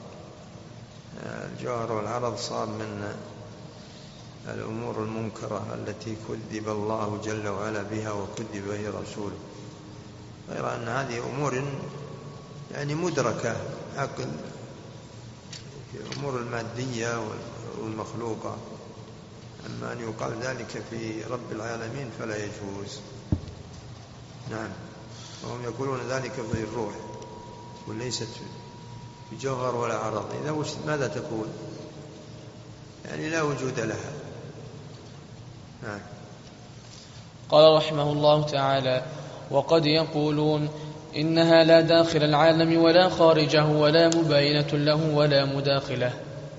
[SPEAKER 3] الجوهر والعرض صار من الأمور المنكرة التي كذب الله جل وعلا بها وكذب به رسوله، غير أن هذه أمور يعني مدركة عقل في الأمور المادية والمخلوقة. أما أن يقال ذلك في رب العالمين فلا يجوز. نعم. وهم يقولون ذلك في الروح، وليست بجوهر ولا عرض. إذا ماذا تكون؟ يعني لا وجود لها. نعم.
[SPEAKER 2] قال رحمه الله تعالى: وقد يقولون إنها لا داخل العالم ولا خارجه ولا مباينة له ولا مداخله.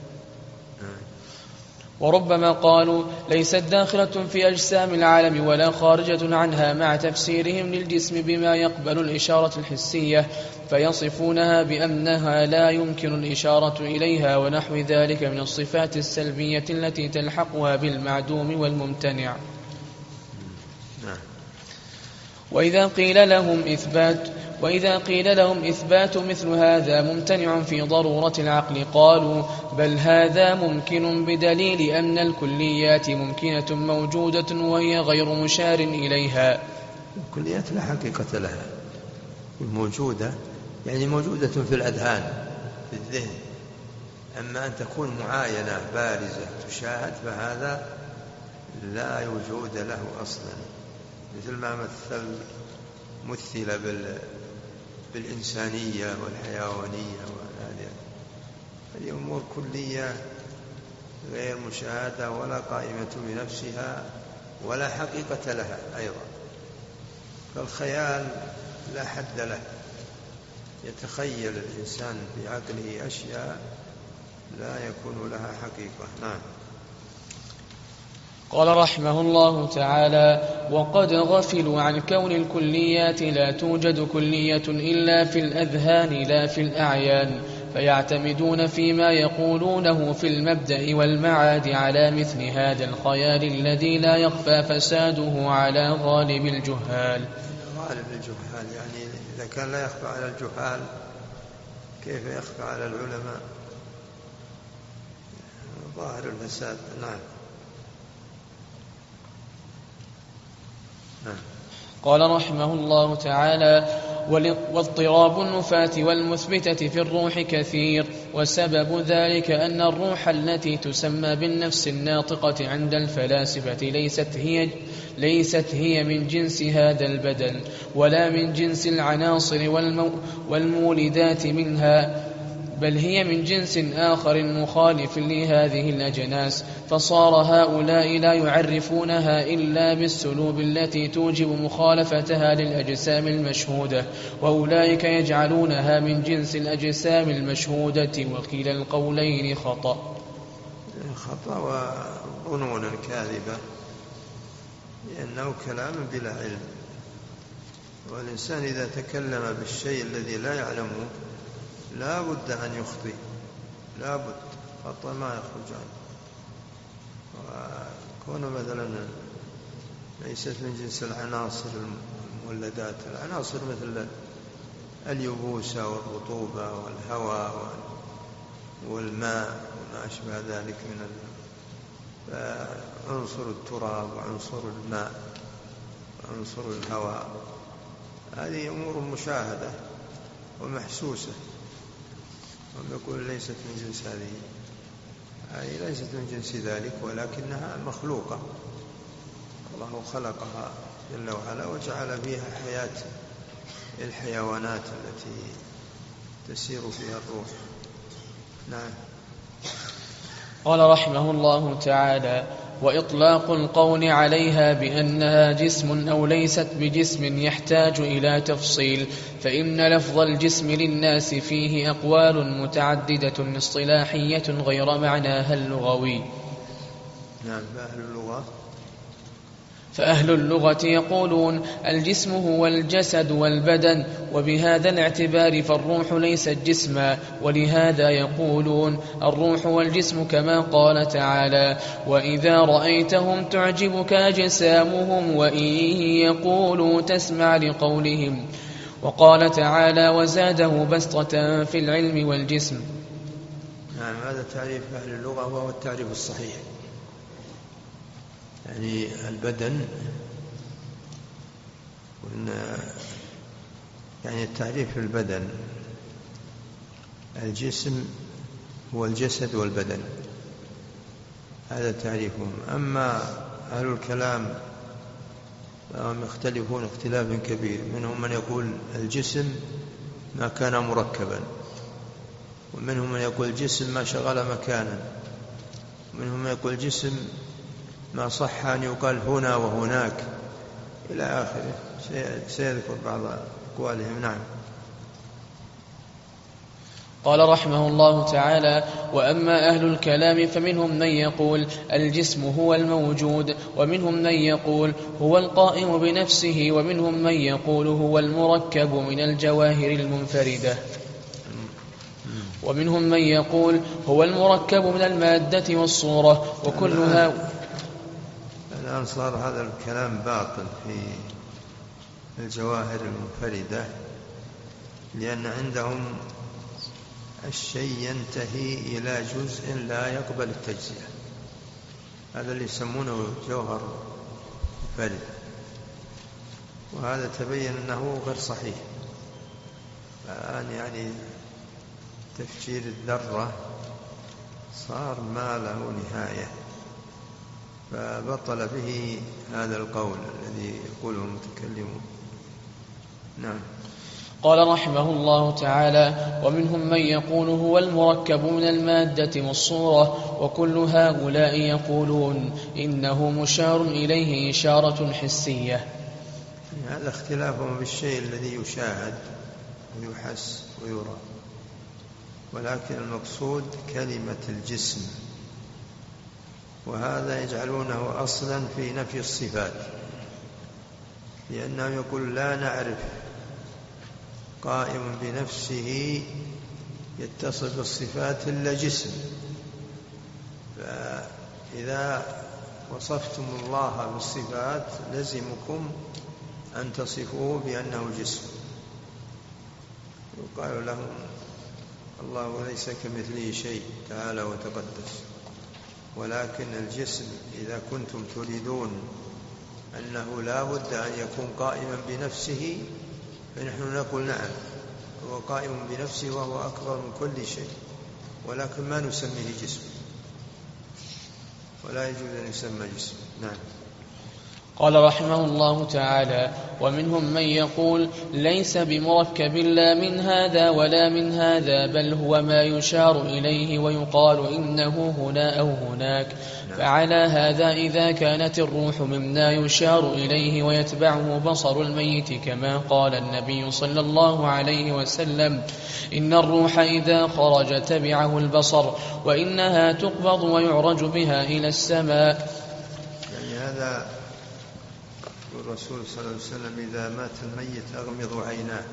[SPEAKER 2] وربما قالوا ليست داخلة في أجسام العالم ولا خارجة عنها، مع تفسيرهم للجسم بما يقبل الإشارة الحسية، فيصفونها بأنها لا يمكن الإشارة إليها ونحو ذلك من الصفات السلبية التي تلحقها بالمعدوم والممتنع. وإذا قيل لهم إثبات وإذا قيل لهم إثبات مثل هذا ممتنع في ضرورة العقل، قالوا بل هذا ممكن بدليل أن الكليات ممكنة موجودة وهي غير مشار إليها.
[SPEAKER 3] الكليات لا حقيقة لها، موجودة يعني موجودة في الأذهان في الذهن، أما أن تكون معاينة بارزة تشاهد فهذا لا وجود له أصلا. مثل ما مثل مثل بال بالإنسانية والحيوانية، وهذه هذه أمور كلية غير مشاهدة ولا قائمة بنفسها ولا حقيقة لها أيضا. فالخيال لا حد له، يتخيل الإنسان بعقله أشياء لا يكون لها حقيقة. نعم.
[SPEAKER 2] قال رحمه الله تعالى: وقد غفلوا عن كون الكليات لا توجد كلية إلا في الأذهان لا في الأعيان، فيعتمدون فيما يقولونه في المبدأ والمعاد على مثل هذا الخيال الذي لا يخفى فساده على غالب الجهال.
[SPEAKER 3] غالب الجهال يعني إذا كان لا يخفى على الجهال كيف يخفى على العلماء؟ ظاهر الفساد. نعم.
[SPEAKER 2] قال رحمه الله تعالى: واضطراب النفاة والمثبتة في الروح كثير، وسبب ذلك أن الروح التي تسمى بالنفس الناطقة عند الفلاسفة ليست هي, ليست هي من جنس هذا البدن ولا من جنس العناصر والمو والمولدات منها، بل هي من جنس آخر مخالف لهذه الأجناس، فصار هؤلاء لا يعرفونها إلا بالسلوب التي توجب مخالفتها للأجسام المشهودة، وأولئك يجعلونها من جنس الأجسام المشهودة، وكلا القولين خطأ.
[SPEAKER 3] خطأ وظنون كاذبة، لأنه كلام بلا علم، والإنسان إذا تكلم بالشيء الذي لا يعلمه لا بد أن يخطئ، لا بد، خطأ ما يخرج عنه. وكون مثلا ليست من جنس العناصر المولدات، العناصر مثل اليبوسة والرطوبة والهواء والماء وما أشبه ذلك من عنصر التراب وعنصر الماء وعنصر الهواء، هذه أمور مشاهدة ومحسوسة، ويقول ليست من جنس هذه، هذه ليست من جنس ذلك، ولكنها مخلوقة، الله خلقها جل وعلا وجعل فيها حياة الحيوانات التي تسير فيها الروح. نعم.
[SPEAKER 2] قال رحمه الله تعالى: وإطلاق القول عليها بأنها جسم أو ليست بجسم يحتاج إلى تفصيل، فإن لفظ الجسم للناس فيه أقوال متعددة اصطلاحية غير معناها اللغوي.
[SPEAKER 3] نعم. فأهل اللغة
[SPEAKER 2] فأهل اللغة يقولون الجسم هو الجسد والبدن، وبهذا الاعتبار فالروح ليست جسما، ولهذا يقولون الروح والجسم كما قال تعالى: وإذا رأيتهم تعجبك أجسامهم وإن يقولوا تسمع لقولهم. وقال تعالى: وزاده بسطة في العلم والجسم.
[SPEAKER 3] نعم. هذا تعريف أهل اللغة وهو التعريف الصحيح، يعني البدن، يعني التعريف في البدن الجسم هو الجسد والبدن، هذا تعريفهم. أما أهل الكلام فهم يختلفون اختلافا كبير، منهم من يقول الجسم ما كان مركبا، ومنهم من يقول الجسم ما شغل مكانا، ومنهم من يقول الجسم ما صح أن يقال هنا وهناك إلى آخره، سيذكر بعض أقوالهم. نعم.
[SPEAKER 2] قال رحمه الله تعالى: وأما أهل الكلام فمنهم من يقول الجسم هو الموجود، ومنهم من يقول هو القائم بنفسه، ومنهم من يقول هو المركب من الجواهر المنفردة، ومنهم من يقول هو المركب من المادة والصورة، وكلها.
[SPEAKER 3] الآن صار هذا الكلام باطل في الجواهر المنفردة، لأن عندهم الشيء ينتهي إلى جزء لا يقبل التجزئة، هذا اللي يسمونه جوهر منفرد، وهذا تبين أنه غير صحيح. الآن يعني تفجير الذرة صار ما له نهاية، فبطل به هذا القول الذي يقوله المتكلمون. نعم.
[SPEAKER 2] قال رحمه الله تعالى: ومنهم من يقول هو المركب من المادة والصورة، وكل هؤلاء يقولون إنه مشار إليه إشارة حسية.
[SPEAKER 3] هذا اختلافهم بالشيء الذي يشاهد ويحس ويرى، ولكن المقصود كلمة الجسم، وهذا يجعلونه أصلا في نفي الصفات، لأنه يقول لا نعرف قائم بنفسه يتصف بالصفات إلا جسم، فإذا وصفتم الله بالصفات لزمكم أن تصفوه بأنه جسم. يقال لهم الله ليس كمثله شيء تعالى وتقدس، ولكن الجسم إذا كنتم تريدون أنه لا بد أن يكون قائما بنفسه فنحن نقول نعم هو قائم بنفسه وهو أكبر من كل شيء، ولكن ما نسميه جسم، ولا يجوز أن يسمى جسم. نعم.
[SPEAKER 2] قال رحمه الله تعالى: ومنهم من يقول ليس بمركب لا من هذا ولا من هذا، بل هو ما يشار إليه ويقال إنه هنا أو هناك. فعلى هذا إذا كانت الروح مما يشار إليه ويتبعه بصر الميت، كما قال النبي صلى الله عليه وسلم: إن الروح إذا خرج تبعه البصر، وإنها تقبض ويعرج بها إلى السماء.
[SPEAKER 3] يعني هذا الرسول صلى الله عليه وسلم: إذا مات الميت أغمضوا عيناه.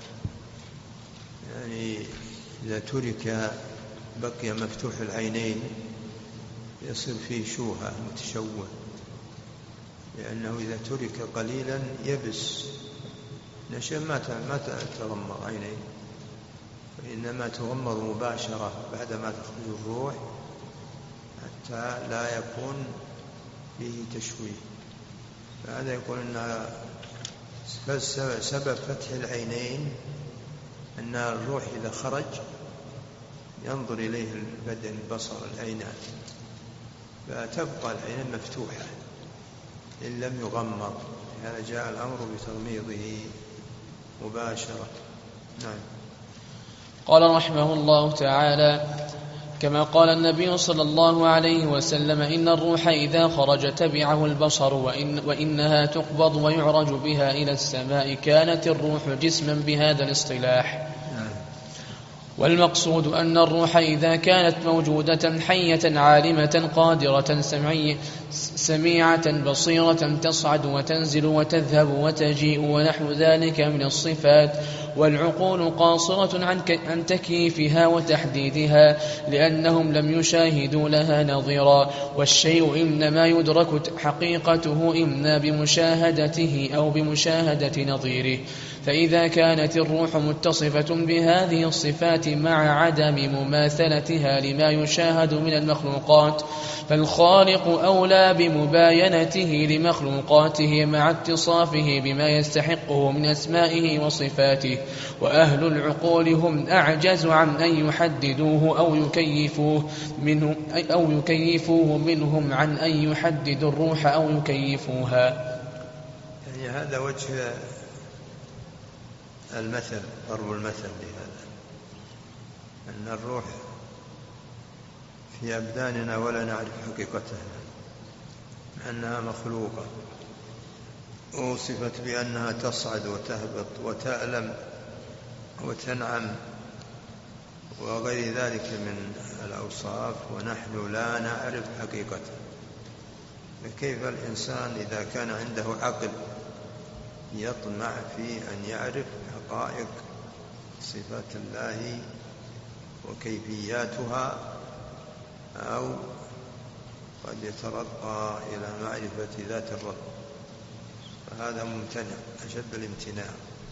[SPEAKER 3] يعني إذا ترك بقي مفتوح العينين يصير فيه شوهة متشوه، لأنه إذا ترك قليلا يبس نشأ ما ما تغمض عينيه، وإنما تغمض مباشرة بعدما تخرج الروح حتى لا يكون فيه تشويه. فهذا يقول أن سبب فتح العينين أن الروح إذا خرج ينظر إليه البدن البصر العينات، فتبقى العين مفتوحة إن لم يغمض. هذا جاء الأمر بتغميضه مباشرة. نعم. قال
[SPEAKER 2] رحمه الله تعالى: كما قال النبي صلى الله عليه وسلم: إن الروح إذا خرج تبعه البصر، وإن وإنها تقبض ويعرج بها إلى السماء. كانت الروح جسما بهذا الاصطلاح. والمقصود أن الروح إذا كانت موجودة حية عالمة قادرة سمعية سميعة بصيرة تصعد وتنزل وتذهب وتجيء ونحو ذلك من الصفات، والعقول قاصرة عن تكييفها وتحديدها، لأنهم لم يشاهدوا لها نظيرا. والشيء إنما يدرك حقيقته إما بمشاهدته أو بمشاهدة نظيره. فإذا كانت الروح متصفة بهذه الصفات مع عدم مماثلتها لما يشاهد من المخلوقات، فالخالق أولى بمباينته لمخلوقاته مع اتصافه بما يستحقه من أسمائه وصفاته. وأهل العقول هم أعجز عن أن يحددوه أو يكيفوه منهم أو يكيفوه منهم عن أن يحددوا الروح أو يكيفوها.
[SPEAKER 3] يعني هذا وجه المثل، ضرب المثل لهذا، أن الروح في أبداننا ولا نعرف حقيقتها، أنها مخلوقة، وصفت بأنها تصعد وتهبط وتألم وتنعم وغير ذلك من الأوصاف، ونحن لا نعرف حقيقتها. فكيف الإنسان إذا كان عنده عقل يطمع في أن يعرف حقائق صفات الله وكيفياتها، أو قد يترقى إلى معرفة ذات الرب؟ فهذا ممتنع أشد الامتناع.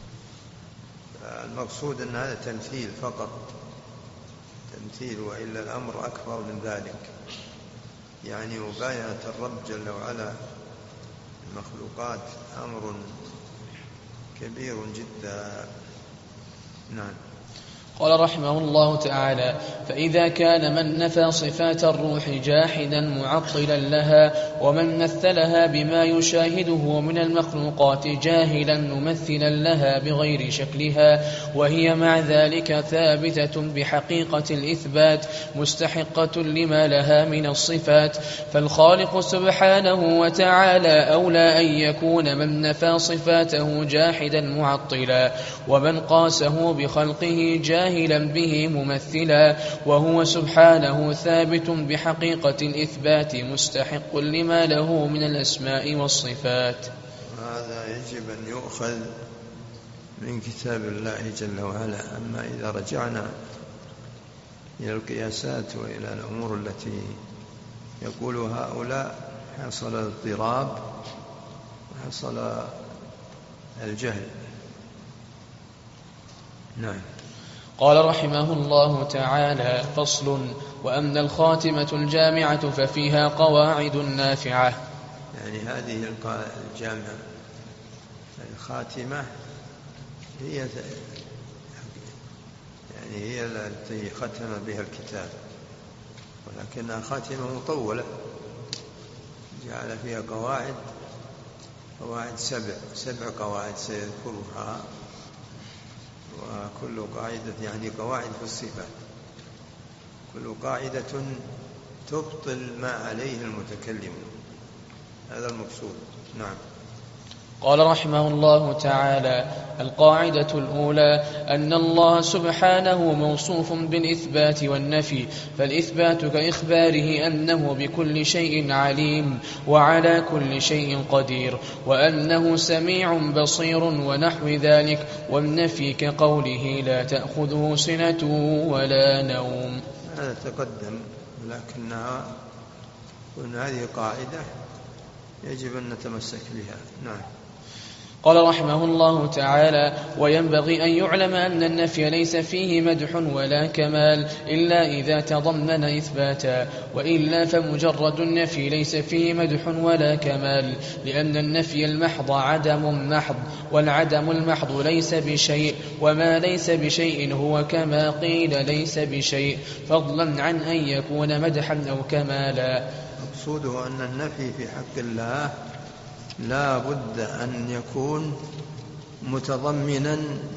[SPEAKER 3] المقصود أن هذا تمثيل فقط، تمثيل، وإلا الأمر أكبر من ذلك. يعني مباينة الرب جل وعلا المخلوقات أمر كبير جدا. نعم.
[SPEAKER 2] قال رحمه الله تعالى: فإذا كان من نفى صفات الروح جاحدا معطلا لها، ومن مثلها بما يشاهده من المخلوقات جاهلا ممثلا لها بغير شكلها، وهي مع ذلك ثابتة بحقيقة الإثبات مستحقة لما لها من الصفات، فالخالق سبحانه وتعالى أولى أن يكون من نفى صفاته جاحدا معطلا، ومن قاسه بخلقه جاهلا جاهلا به ممثلا، وهو سبحانه ثابت بحقيقة الإثبات مستحق لما له من الأسماء والصفات.
[SPEAKER 3] هذا يجب أن يؤخذ من كتاب الله جل وعلا. أما إذا رجعنا إلى القياسات وإلى الأمور التي يقول هؤلاء حصل الاضطراب وحصل الجهل. نعم.
[SPEAKER 2] قال رحمه الله تعالى: فصل: وأما الخاتمة الجامعة ففيها قواعد نافعة.
[SPEAKER 3] يعني هذه الجامعة الخاتمة هي يعني هي التي ختم بها الكتاب، ولكنها خاتمة مطولة جعل فيها قواعد قواعد سبع سبع قواعد سيذكرها، وكل قاعدة يعني قواعد في الصفات، كل قاعدة تبطل ما عليه المتكلم، هذا المقصود. نعم.
[SPEAKER 2] قال رحمه الله تعالى: القاعدة الأولى أن الله سبحانه موصوف بالإثبات والنفي، فالإثبات كإخباره أنه بكل شيء عليم وعلى كل شيء قدير، وأنه سميع بصير ونحو ذلك، والنفي كقوله لا تأخذه سنة ولا نوم.
[SPEAKER 3] هذا تقدم، لكنها وأن هذه قاعدة يجب أن نتمسك بها. نعم.
[SPEAKER 2] قال رحمه الله تعالى: وينبغي أن يعلم أن النفي ليس فيه مدح ولا كمال إلا إذا تضمن إثباتا، وإلا فمجرد النفي ليس فيه مدح ولا كمال، لأن النفي المحض عدم محض، والعدم المحض ليس بشيء، وما ليس بشيء هو كما قيل ليس بشيء، فضلا عن أن يكون مدحا أو كمالا.
[SPEAKER 3] مقصوده أن النفي في حق الله لا بد أن يكون متضمنا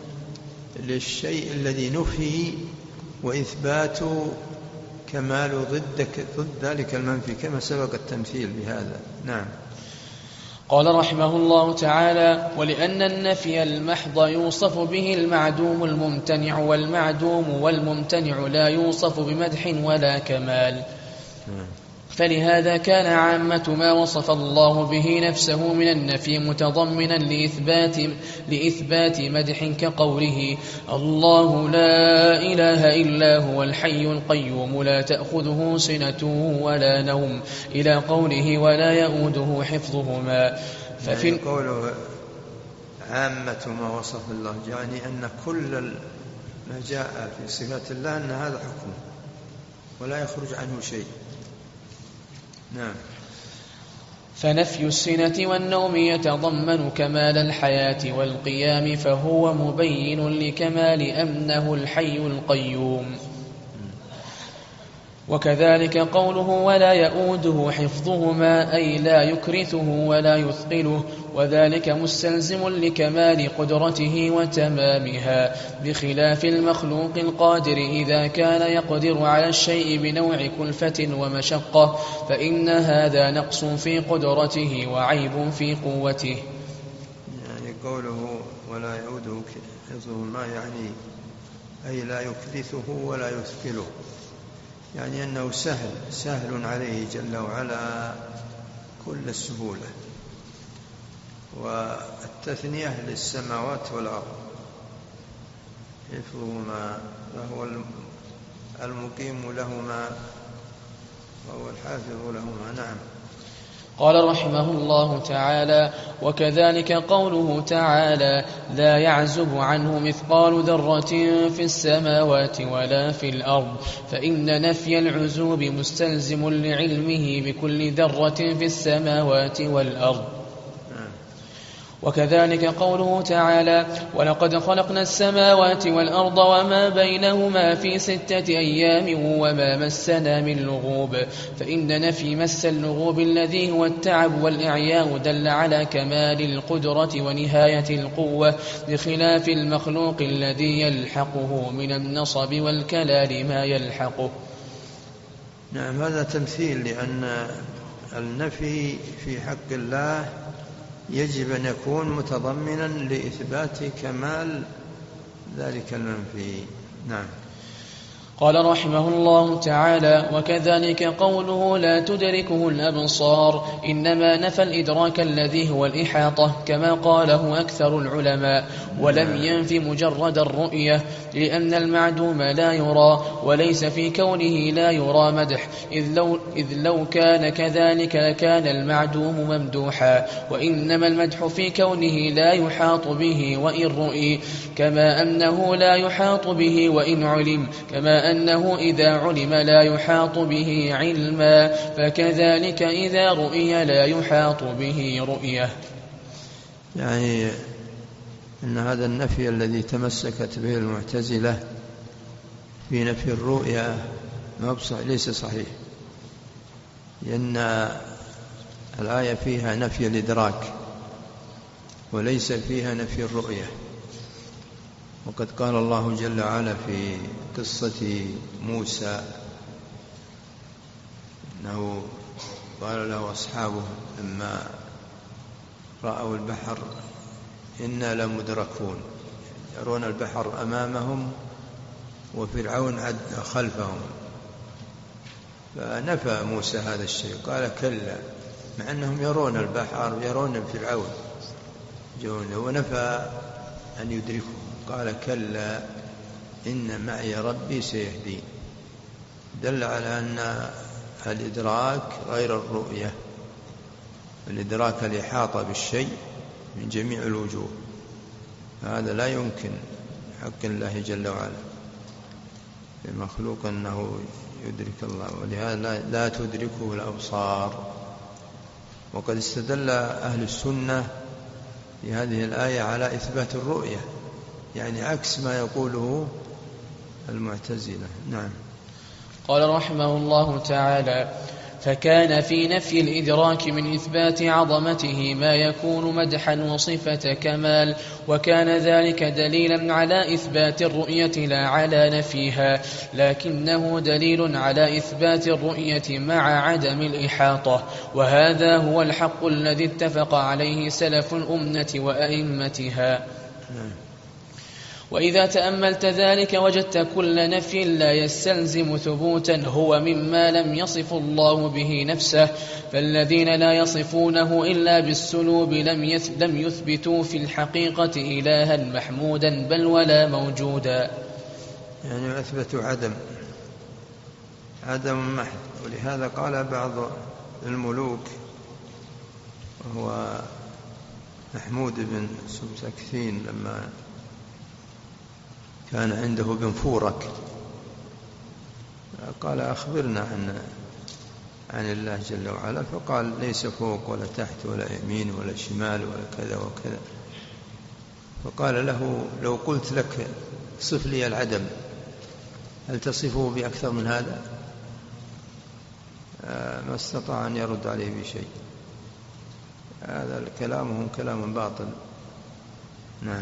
[SPEAKER 3] للشيء الذي نفي، وإثبات كمال ضد ضد ذلك المنفي، كما سبق التمثيل بهذا. نعم.
[SPEAKER 2] قال رحمه الله تعالى: ولأن النفي المحض يوصف به المعدوم الممتنع، والمعدوم والممتنع لا يوصف بمدح ولا كمال. نعم. فلهذا كان عامة ما وصف الله به نفسه من النفي متضمنا لإثبات, لإثبات مدح، كقوله: الله لا إله إلا هو الحي القيوم لا تأخذه سنة ولا نوم، إلى قوله ولا يؤوده حفظهما.
[SPEAKER 3] ففي يعني قوله عامة ما وصف الله، يعني أن كل ما جاء في صفات الله أن هذا حكم ولا يخرج عنه شيء. نعم.
[SPEAKER 2] فنفي السنة والنوم يتضمن كمال الحياة والقيام، فهو مبين لكمال أنه الحي القيوم. وكذلك قوله ولا يؤوده حفظهما، أي لا يكرثه ولا يثقله، وذلك مستلزم لكمال قدرته وتمامها، بخلاف المخلوق القادر إذا كان يقدر على الشيء بنوع كلفة ومشقة، فإن هذا نقص في قدرته وعيب في قوته.
[SPEAKER 3] يعني قوله ولا يؤوده حفظهما يعني أي لا يكرثه ولا يثقله، يعني أنه سهل سهل عليه جل وعلا كل السهولة. والتثنية للسماوات والأرض، حفظهما فهو المقيم لهما وهو الحافظ لهما. نعم.
[SPEAKER 2] قال رحمه الله تعالى: وكذلك قوله تعالى لا يعزب عنه مثقال ذرة في السماوات ولا في الأرض، فإن نفي العزوب مستلزم لعلمه بكل ذرة في السماوات والأرض. وكذلك قوله تعالى ولقد خلقنا السماوات والأرض وما بينهما في ستة أيام وما مسنا من لغوب، فإن نفي مس اللغوب الذي هو التعب والإعياء دل على كمال القدرة ونهاية القوة، بخلاف المخلوق الذي يلحقه من النصب والكلال ما يلحقه.
[SPEAKER 3] نعم. هذا تمثيل، لأن النفي في حق الله يجب أن يكون متضمنا لإثبات كمال ذلك المنفي. نعم.
[SPEAKER 2] قال رحمه الله تعالى وكذلك قوله لا تدركه الأبصار، إنما نفى الإدراك الذي هو الإحاطة كما قاله أكثر العلماء، ولم ينف مجرد الرؤية، لأن المعدوم لا يرى، وليس في كونه لا يرى مدح، إذ لو, إذ لو كان كذلك لكان المعدوم ممدوحا، وإنما المدح في كونه لا يحاط به وإن رؤي، كما أنه لا يحاط به وإن علم، كما أنه إذا علم لا يحاط به علما، فكذلك إذا رؤي لا يحاط به رؤية.
[SPEAKER 3] يعني أن هذا النفي الذي تمسكت به المعتزلة في نفي الرؤيا ليس صحيح، لأن الآية فيها نفي الإدراك وليس فيها نفي الرؤية. وقد قال الله جل وعلا في قصة موسى أنه قال له أصحابه لما رأوا البحر إنا لمدركون، يرون البحر أمامهم وفرعون عد خلفهم، فنفى موسى هذا الشيء قال كلا، مع أنهم يرون البحر يرون فرعون جونه، ونفى أن يدركهم قال كلا إن معي ربي سيهدين. دل على أن الإدراك غير الرؤية، الإدراك الإحاطة بالشيء من جميع الوجوه، هذا لا يمكن حق الله جل وعلا المخلوق أنه يدرك الله، ولهذا لا تدركه الأبصار. وقد استدل أهل السنة في هذه الآية على إثبات الرؤية، يعني عكس ما يقوله المعتزلة. نعم.
[SPEAKER 2] قال رحمه الله تعالى: فكان في نفي الإدراك من إثبات عظمته ما يكون مدحا وصفة كمال، وكان ذلك دليلا على إثبات الرؤية لا على نفيها، لكنه دليل على إثبات الرؤية مع عدم الإحاطة، وهذا هو الحق الذي اتفق عليه سلف الأمة وأئمتها. وإذا تأملت ذلك وجدت كل نفي لا يستلزم ثبوتا هو مما لم يصف الله به نفسه، فالذين لا يصفونه إلا بالسلوب لم يثبتوا في الحقيقة إلها محمودا بل ولا موجودا،
[SPEAKER 3] يعني أثبتوا عدم عدم محض. ولهذا قال بعض الملوك وهو محمود بن سبسكين لما كان عنده بن فورك قال أخبرنا عن عن الله جل وعلا، فقال ليس فوق ولا تحت ولا يمين ولا شمال ولا كذا وكذا. فقال له لو قلت لك صف لي العدم هل تصفه بأكثر من هذا؟ ما استطاع أن يرد عليه بشيء. هذا كلامهم كلام باطل. نعم.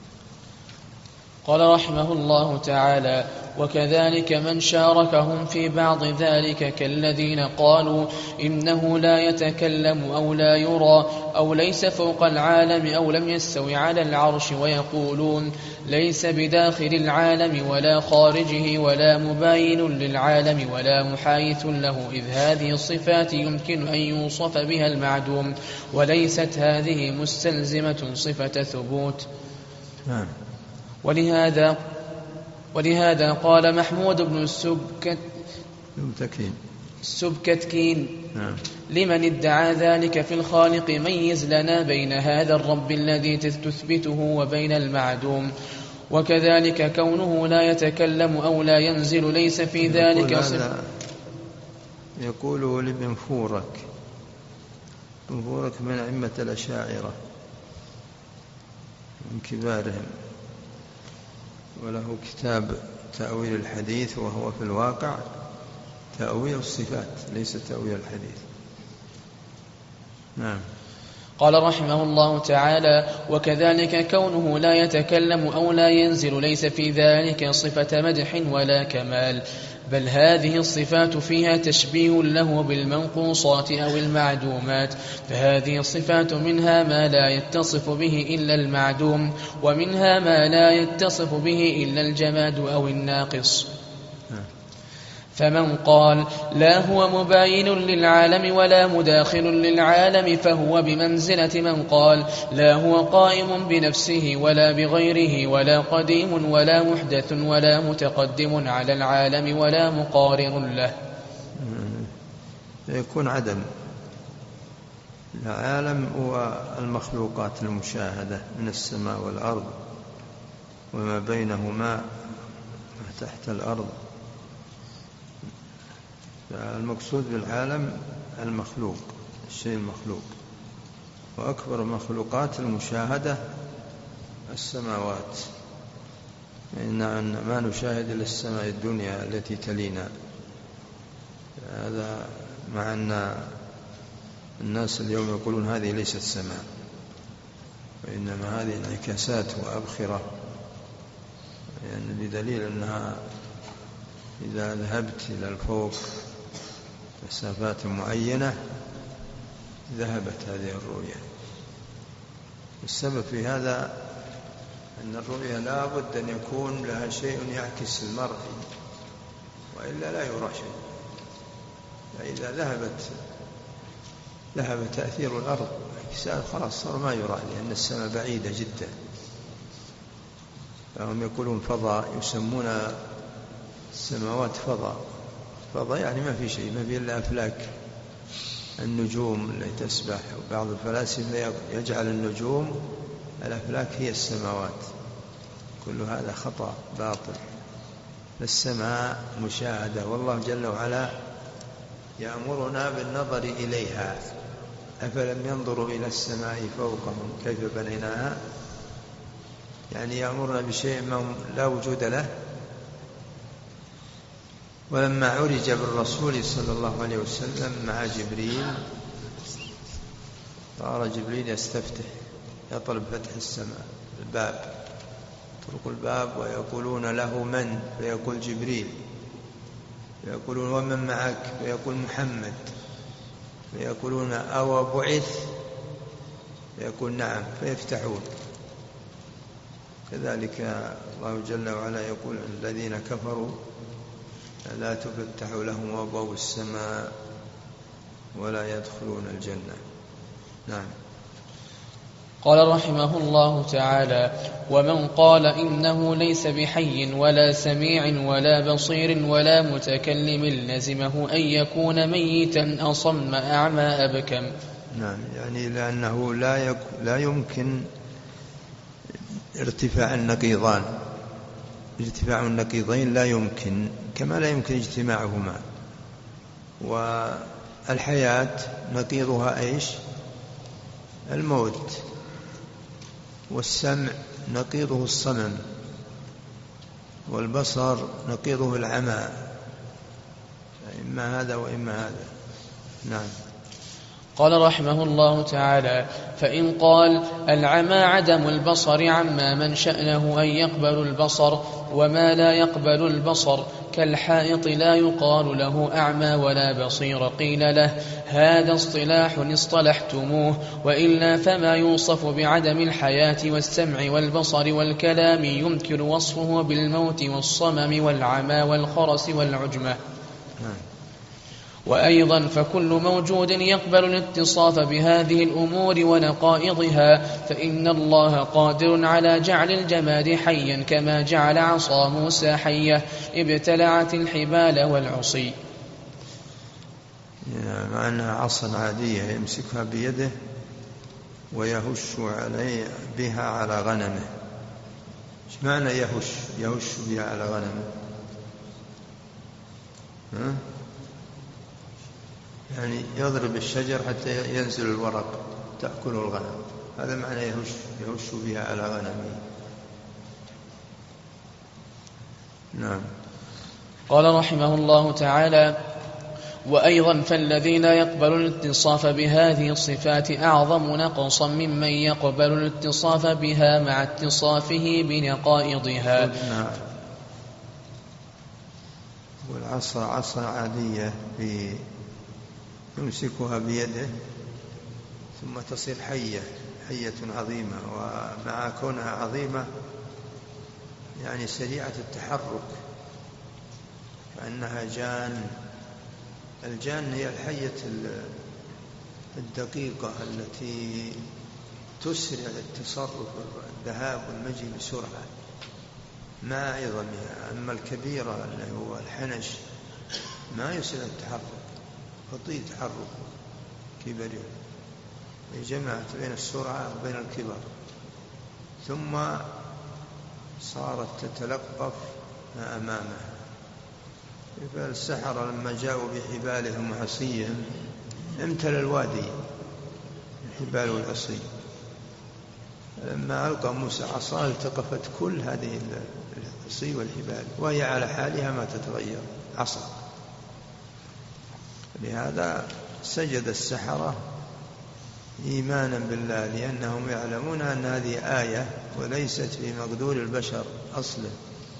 [SPEAKER 2] قال رحمه الله تعالى: وكذلك من شاركهم في بعض ذلك كالذين قالوا إنه لا يتكلم أو لا يرى أو ليس فوق العالم أو لم يستوي على العرش، ويقولون ليس بداخل العالم ولا خارجه ولا مباين للعالم ولا محايث له، إذ هذه الصفات يمكن أن يوصف بها المعدوم، وليست هذه مستلزمة صفة ثبوت.
[SPEAKER 3] نعم.
[SPEAKER 2] ولهذا ولهذا قال محمود بن السبكت السبكتكين
[SPEAKER 3] نعم.
[SPEAKER 2] لمن ادعى ذلك في الخالق ميز لنا بين هذا الرب الذي تثبته وبين المعدوم، وكذلك كونه لا يتكلم أو لا ينزل ليس في ذلك صفة.
[SPEAKER 3] يقول لابن فورك، ابن فورك من أئمة الأشاعرة من كبارهم، وله كتاب تأويل الحديث، وهو في الواقع تأويل الصفات ليس تأويل الحديث. نعم.
[SPEAKER 2] قال رحمه الله تعالى: وكذلك كونه لا يتكلم أو لا ينزل ليس في ذلك صفة مدح ولا كمال، بل هذه الصفات فيها تشبيه له بالمنقوصات أو المعدومات، فهذه الصفات منها ما لا يتصف به إلا المعدوم، ومنها ما لا يتصف به إلا الجماد أو الناقص. فمن قال لا هو مباين للعالم ولا مداخل للعالم فهو بمنزلة من قال لا هو قائم بنفسه ولا بغيره ولا قديم ولا محدث ولا متقدم على العالم ولا مقارن له.
[SPEAKER 3] يكون عدم. العالم هو المخلوقات المشاهدة من السماء والأرض وما بينهما تحت الأرض. المقصود بالعالم المخلوق، الشيء المخلوق، وأكبر مخلوقات المشاهدة السماوات، إن ما نشاهد إلا السماء الدنيا التي تلينا. هذا مع أن الناس اليوم يقولون هذه ليست سماء، وإنما هذه انعكاسات وأبخرة، يعني بدليل أنها إذا ذهبت إلى الفوق مسافات معينة ذهبت هذه الرؤية. السبب في هذا أن الرؤية لا بد أن يكون لها شيء يعكس المرء، وإلا لا يرى شيء. فإذا ذهبت ذهب تأثير الأرض خلاص صار ما يرى، لأن السماء بعيدة جدا. فهم يقولون فضاء، يسمون السماوات فضاء. فضاء يعني ما في شيء، ما في إلا أفلاك النجوم التي تسبح. وبعض الفلاسفة يجعل النجوم الأفلاك هي السماوات. كل هذا خطأ باطل. السماء مشاهدة، والله جل وعلا يأمرنا بالنظر إليها. أفلم ينظروا إلى السماء فوقهم كيف بنيناها، يعني يأمرنا بشيء ما لا وجود له. ولما عرج بالرسول صلى الله عليه وسلم مع جبريل، صار جبريل يستفتح يطلب فتح السماء الباب، يطرق الباب ويقولون له من؟ فيقول جبريل. فيقولون ومن معك؟ فيقول محمد. فيقولون أو بعث؟ فيقول نعم، فيفتحون. كذلك الله جل وعلا يقول الذين كفروا لا تفتح لهم أبواب السماء ولا يدخلون الجنة. نعم.
[SPEAKER 2] قال رحمه الله تعالى: ومن قال إنه ليس بحي ولا سميع ولا بصير ولا متكلم لزمه أن يكون ميتا أصم أعمى أبكم.
[SPEAKER 3] نعم، يعني لأنه لا, يك... لا يمكن ارتفاع النقيضان. ارتفاع النقيضين لا يمكن، كما لا يمكن اجتماعهما. والحياة نقيضها إيش؟ الموت. والسمع نقيضه الصمم، والبصر نقيضه العمى. إما هذا وإما هذا. نعم.
[SPEAKER 2] قال رحمه الله تعالى: فإن قال العمى عدم البصر عما من شأنه أن يقبل البصر، وما لا يقبل البصر كالحائط لا يقال له أعمى ولا بصير، قيل له: هذا اصطلاح اصطلحتموه، وإلا فما يوصف بعدم الحياة والسمع والبصر والكلام يمكن وصفه بالموت والصمم والعمى والخرس والعجمة. وأيضا فكل موجود يقبل الاتصاف بهذه الأمور ونقائضها، فإن الله قادر على جعل الجماد حيا كما جعل عصا موسى حية ابتلعت الحبال والعصي.
[SPEAKER 3] مع أنها عصا عادية يمسكها بيده ويهش عليه بها على غنمه. ايش معنى يهش؟ يهش بها على غنمه، ها؟ يعني يضرب الشجر حتى ينزل الورق تأكله الغنم. هذا معنى يهش، يهش بها على غنمه. نعم.
[SPEAKER 2] قال رحمه الله تعالى: وأيضا فالذي لا يقبل الاتصاف بهذه الصفات أعظم نقصا ممن يقبل الاتصاف بها مع اتصافه بنقائضها.
[SPEAKER 3] نعم. والعصا عصا عادية يمسكها بيده ثم تصير حية، حية عظيمة. ومع كونها عظيمة يعني سريعة التحرك، فإنها جان. الجان هي الحية الدقيقة التي تسرع التصرف الذهاب والمجي بسرعة مع عظمها. أما الكبيرة اللي هو الحنش ما يسرع التحرك، بطيء تحرك كبير. جمعت بين السرعة وبين الكبر، ثم صارت تتلقف ما أمامها. فالسحرة لما جاءوا بحبالهم وعصيهم امتلأ الوادي الحبال والعصي. لما ألقى موسى عصاه التقفت كل هذه العصي والحبال، وهي على حالها ما تتغير، عصا. لهذا سجد السحرة إيمانا بالله، لأنهم يعلمون أن هذه آية وليست في مقدور البشر أصلا.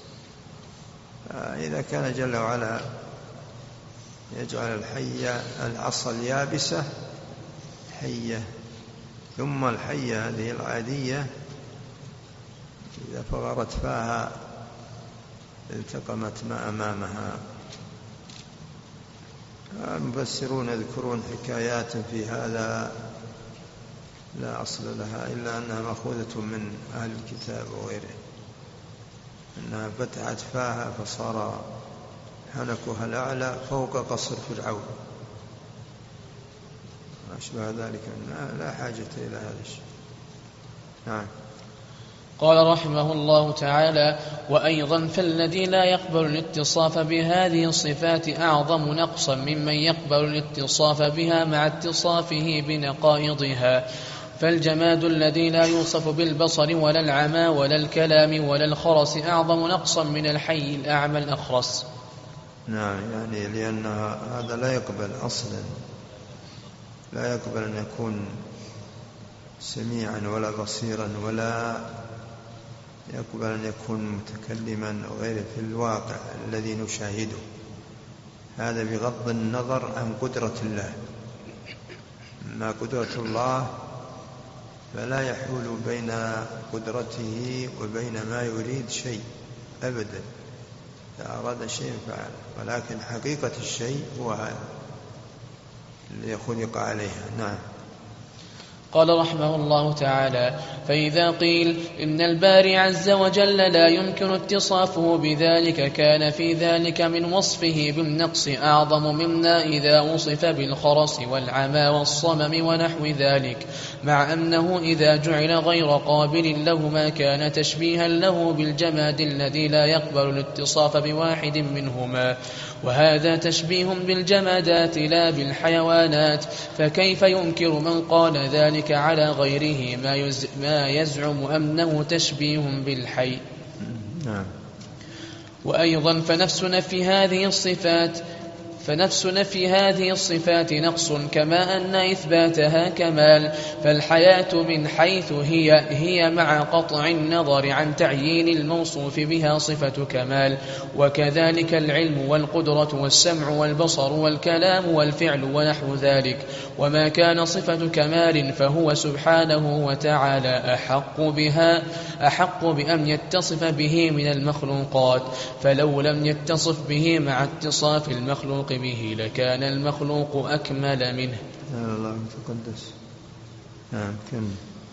[SPEAKER 3] إذا كان جل وعلا يجعل الحية العصا اليابسة حية، ثم الحية هذه العادية إذا فغرت فاها التقمت ما أمامها. المفسرون يذكرون حكايات في هذا لا أصل لها، إلا أنها مأخوذة من أهل الكتاب وغيره، أنها فتحت فاها فصار حنكها الأعلى فوق قصر فرعون، أشبه ذلك. لا حاجة إلى هذا الشيء. نعم.
[SPEAKER 2] قال رحمه الله تعالى: وأيضا فالذي لا يقبل الاتصاف بهذه الصفات أعظم نقصا ممن يقبل الاتصاف بها مع اتصافه بنقائضها. فالجماد الذي لا يوصف بالبصر ولا العمى ولا الكلام ولا الخرس أعظم نقصا من الحي الأعمى الأخرس.
[SPEAKER 3] نعم، يعني لأن هذا لا يقبل أصلا، لا يقبل أن يكون سميعا ولا بصيرا، ولا يقبل أن يكون متكلما وغيره في الواقع الذي نشاهده. هذا بغض النظر عن قدرة الله. أما قدرة الله فلا يحول بين قدرته وبين ما يريد شيء أبدا. إذا أراد شيء فعل، ولكن حقيقة الشيء هو هذا اللي خلق عليها. نعم.
[SPEAKER 2] قال رحمه الله تعالى: فإذا قيل إن الباري عز وجل لا يمكن اتصافه بذلك كان في ذلك من وصفه بالنقص أعظم مما إذا وصف بالخرس والعمى والصمم ونحو ذلك، مع أنه إذا جعل غير قابل لهما كان تشبيها له بالجماد الذي لا يقبل الاتصاف بواحد منهما، وهذا تشبيه بالجمادات لا بالحيوانات. فكيف ينكر من قال ذلك على غيره ما, ما يزعم أنه تشبيه بالحي؟
[SPEAKER 3] نعم.
[SPEAKER 2] وأيضا فنفس نفي هذه الصفات فنفس نفي هذه الصفات نقص، كما أن إثباتها كمال. فالحياة من حيث هي هي مع قطع النظر عن تعيين الموصوف بها صفة كمال، وكذلك العلم والقدرة والسمع والبصر والكلام والفعل ونحو ذلك. وما كان صفة كمال فهو سبحانه وتعالى أحق بها أحق بأن يتصف به من المخلوقات، فلو لم يتصف به مع اتصاف المخلوق به لكان المخلوق أكمل منه.
[SPEAKER 3] الله تقدس. نعم. كم.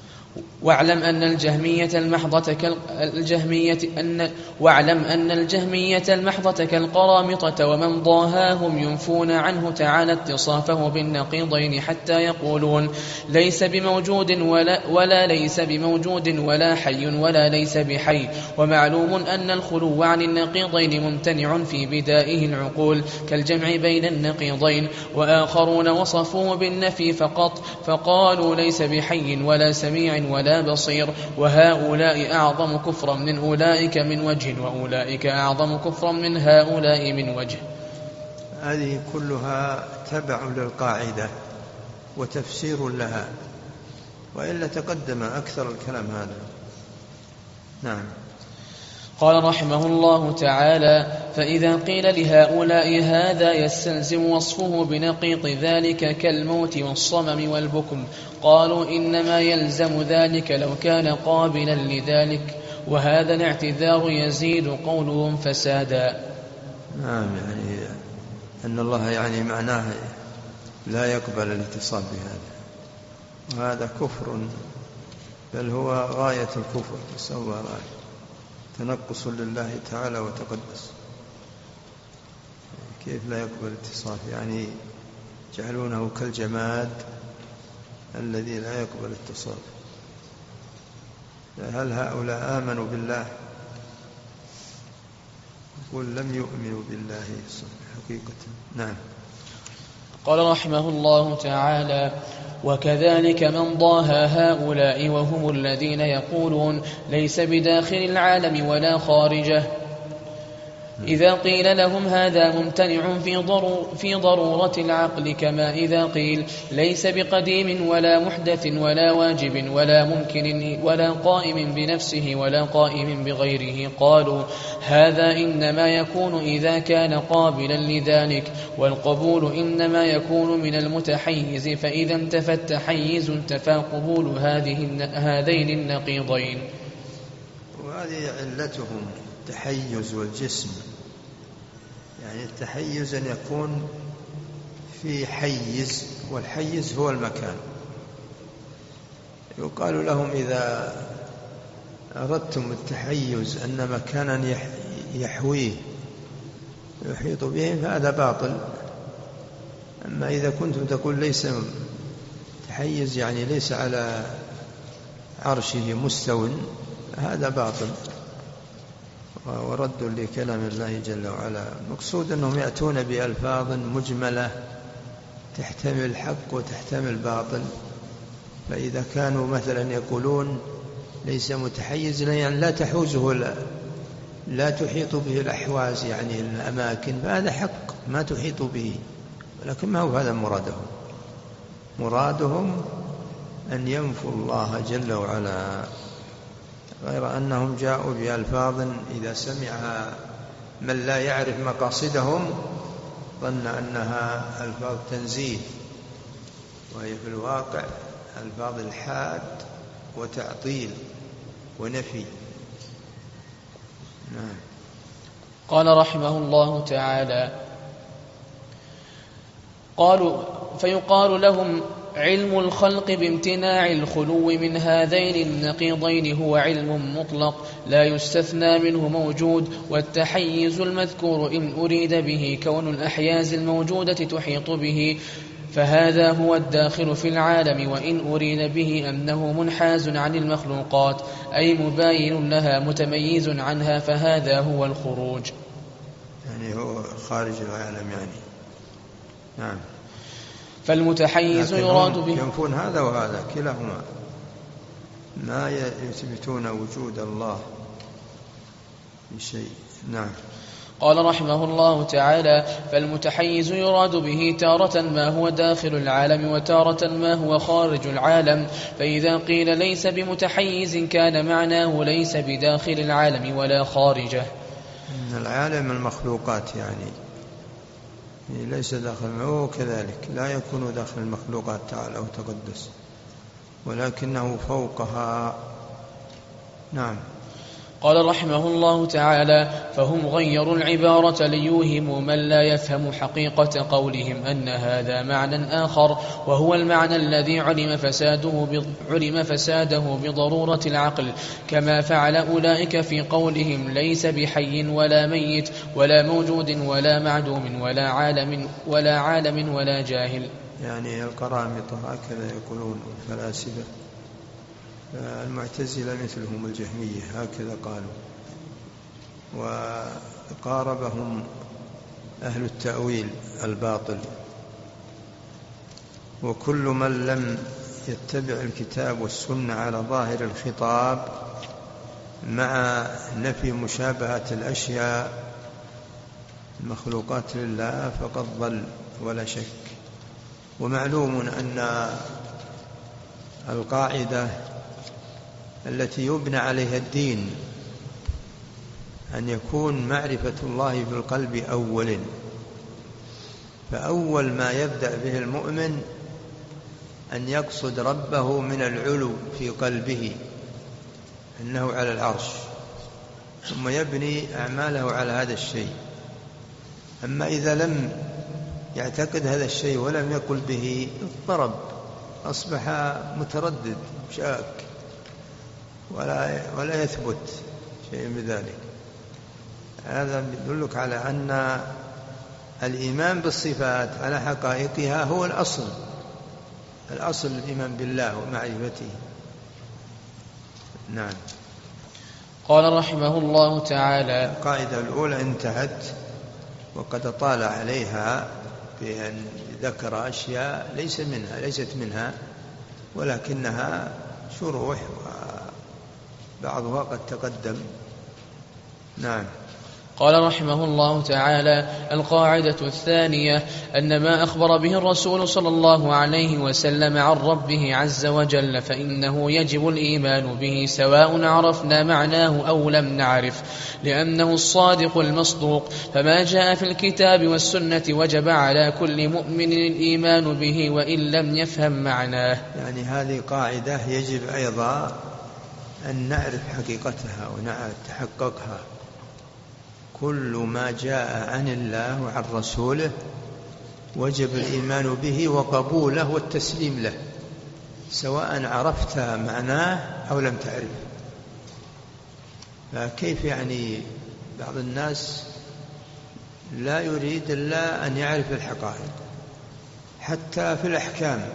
[SPEAKER 2] واعلم أن الجهمية المحضة كالجهمية أن واعلم أن الجهمية المحضة كالقرامطة ومن ضاهاهم ينفون عنه تعالى اتصافه بالنقيضين، حتى يقولون ليس بموجود ولا, ولا ليس بموجود ولا حي ولا ليس بحي. ومعلوم أن الخلو عن النقيضين ممتنع في بدائه العقول كالجمع بين النقيضين. وآخرون وصفوه بالنفي فقط، فقالوا ليس بحي ولا سميع ولا بصير، وهؤلاء أعظم كفرا من أولئك من وجه، وأولئك أعظم كفرا من هؤلاء من وجه.
[SPEAKER 3] هذه كلها تبع للقاعدة وتفسير لها، وإلا تقدم أكثر الكلام هذا. نعم.
[SPEAKER 2] قال رحمه الله تعالى: فإذا قيل لهؤلاء هذا يستلزم وصفه بنقيض ذلك كالموت والصمم والبكم، قالوا إنما يلزم ذلك لو كان قابلا لذلك، وهذا الاعتذار يزيد قولهم فسادا.
[SPEAKER 3] نعم، يعني أن الله يعني معناه لا يقبل الاتصال بهذا، وهذا كفر، بل هو غاية الكفر، نسأل الله العافية، تنقص لله تعالى وتقدس. كيف لا يقبل اتصاف؟ يعني يجعلونه كالجماد الذي لا يقبل اتصاف. هل هؤلاء آمنوا بالله؟ يقول لم يؤمنوا بالله حقيقة. نعم.
[SPEAKER 2] قال رحمه الله تعالى: وكذلك من ضاهى هؤلاء وهم الذين يقولون ليس بداخل العالم ولا خارجه إذا قيل لهم هذا ممتنع في, ضرو في ضرورة العقل، كما إذا قيل ليس بقديم ولا محدث ولا واجب ولا ممكن ولا قائم بنفسه ولا قائم بغيره، قالوا هذا إنما يكون إذا كان قابلا لذلك، والقبول إنما يكون من المتحيز، فإذا انتفى التحيز انتفى قبول هذه هذين النقيضين.
[SPEAKER 3] وهذه علتهم التحيز والجسم، يعني التحيز أن يكون في حيز، والحيز هو المكان. يقال لهم إذا أردتم التحيز أن مكانا يحويه يحيط به فهذا باطل. أما إذا كنتم تقول ليس تحيز يعني ليس على عرشه مستو، هذا باطل ورد لكلام الله جل وعلا. مقصود أنهم يأتون بألفاظ مجملة تحتمل الحق وتحتمل الباطل. فإذا كانوا مثلا يقولون ليس متحيز يعني لا تحوزه لا, لا تحيط به الأحواز يعني الأماكن، فهذا حق ما تحيط به، ولكن ما هو هذا مرادهم. مرادهم أن ينفوا الله جل وعلا، غير أنهم جاءوا بألفاظ إذا سمعها من لا يعرف مقاصدهم ظن أنها ألفاظ تنزيه، وهي في الواقع ألفاظ الحاد وتعطيل ونفي. نعم.
[SPEAKER 2] قال رحمه الله تعالى: قالوا فيقال لهم علم الخلق بامتناع الخلو من هذين النقيضين هو علم مطلق لا يستثنى منه موجود، والتحيز المذكور إن أريد به كون الأحياز الموجودة تحيط به فهذا هو الداخل في العالم، وإن أريد به أنه منحاز عن المخلوقات أي مباين لها متميز عنها فهذا هو الخروج،
[SPEAKER 3] يعني هو خارج العالم يعني. نعم.
[SPEAKER 2] فالمتحيز يراد به.
[SPEAKER 3] ينفون هذا وهذا كلاهما، ما يثبتون وجود الله بشيء. نعم.
[SPEAKER 2] قال رحمه الله تعالى: فالمتحيز يراد به تارة ما هو داخل العالم وتارة ما هو خارج العالم، فإذا قيل ليس بمتحيز كان معناه ليس بداخل العالم ولا خارجه.
[SPEAKER 3] إن العالم المخلوقات يعني ليس داخل، هو كذلك لا يكون داخل المخلوقات تعالى وتقدس، ولكنه فوقها. نعم.
[SPEAKER 2] قال رحمه الله تعالى: فهم غيروا العبارة ليوهموا من لا يفهم حقيقة قولهم أن هذا معنى آخر، وهو المعنى الذي علم فساده, علم فساده بضرورة العقل، كما فعل أولئك في قولهم ليس بحي ولا ميت ولا موجود ولا معدوم ولا عالم ولا عالم ولا جاهل.
[SPEAKER 3] يعني القرامطة هكذا يقولون الفلاسفة، المعتزلة مثلهم الجهمية هكذا قالوا، وقاربهم أهل التأويل الباطل. وكل من لم يتبع الكتاب والسنة على ظاهر الخطاب مع نفي مشابهة الأشياء المخلوقات لله فقد ضل ولا شك. ومعلوم أن القاعدة التي يبنى عليها الدين أن يكون معرفة الله في القلب أولا، فأول ما يبدأ به المؤمن أن يقصد ربه من العلو في قلبه أنه على العرش، ثم يبني أعماله على هذا الشيء. أما إذا لم يعتقد هذا الشيء ولم يقل به اضطرب، أصبح متردد شاك ولا, ولا يثبت شيء بذلك. هذا يدلك على أن الإيمان بالصفات على حقائقها هو الأصل، الأصل الإيمان بالله ومعرفته. نعم.
[SPEAKER 2] قال رحمه الله تعالى:
[SPEAKER 3] القاعدة الأولى انتهت، وقد طال عليها بأن ذكر أشياء ليس منها ليست منها ولكنها شروح وبعضها قد تقدم. نعم.
[SPEAKER 2] قال رحمه الله تعالى: القاعدة الثانية أن ما أخبر به الرسول صلى الله عليه وسلم عن ربه عز وجل فإنه يجب الإيمان به سواء عرفنا معناه أو لم نعرف، لأنه الصادق المصدوق، فما جاء في الكتاب والسنة وجب على كل مؤمن الإيمان به وإن لم يفهم معناه.
[SPEAKER 3] يعني هذه قاعدة يجب أيضا أن نعرف حقيقتها ونتحققها. كل ما جاء عن الله وعن رسوله وجب الإيمان به وقبوله والتسليم له، سواء عرفت معناه أو لم تعرف. فكيف يعني بعض الناس لا يريد إلا أن يعرف الحقائق حتى في الأحكام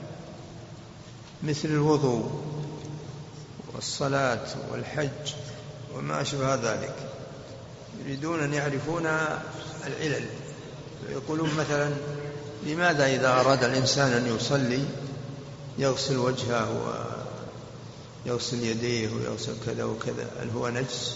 [SPEAKER 3] مثل الوضوء والصلاة والحج وما أشبه ذلك، يريدون أن يعرفون العلل. يقولون مثلا: لماذا إذا أراد الإنسان أن يصلي يغسل وجهه ويغسل يديه ويغسل كذا وكذا، هل هو نجس؟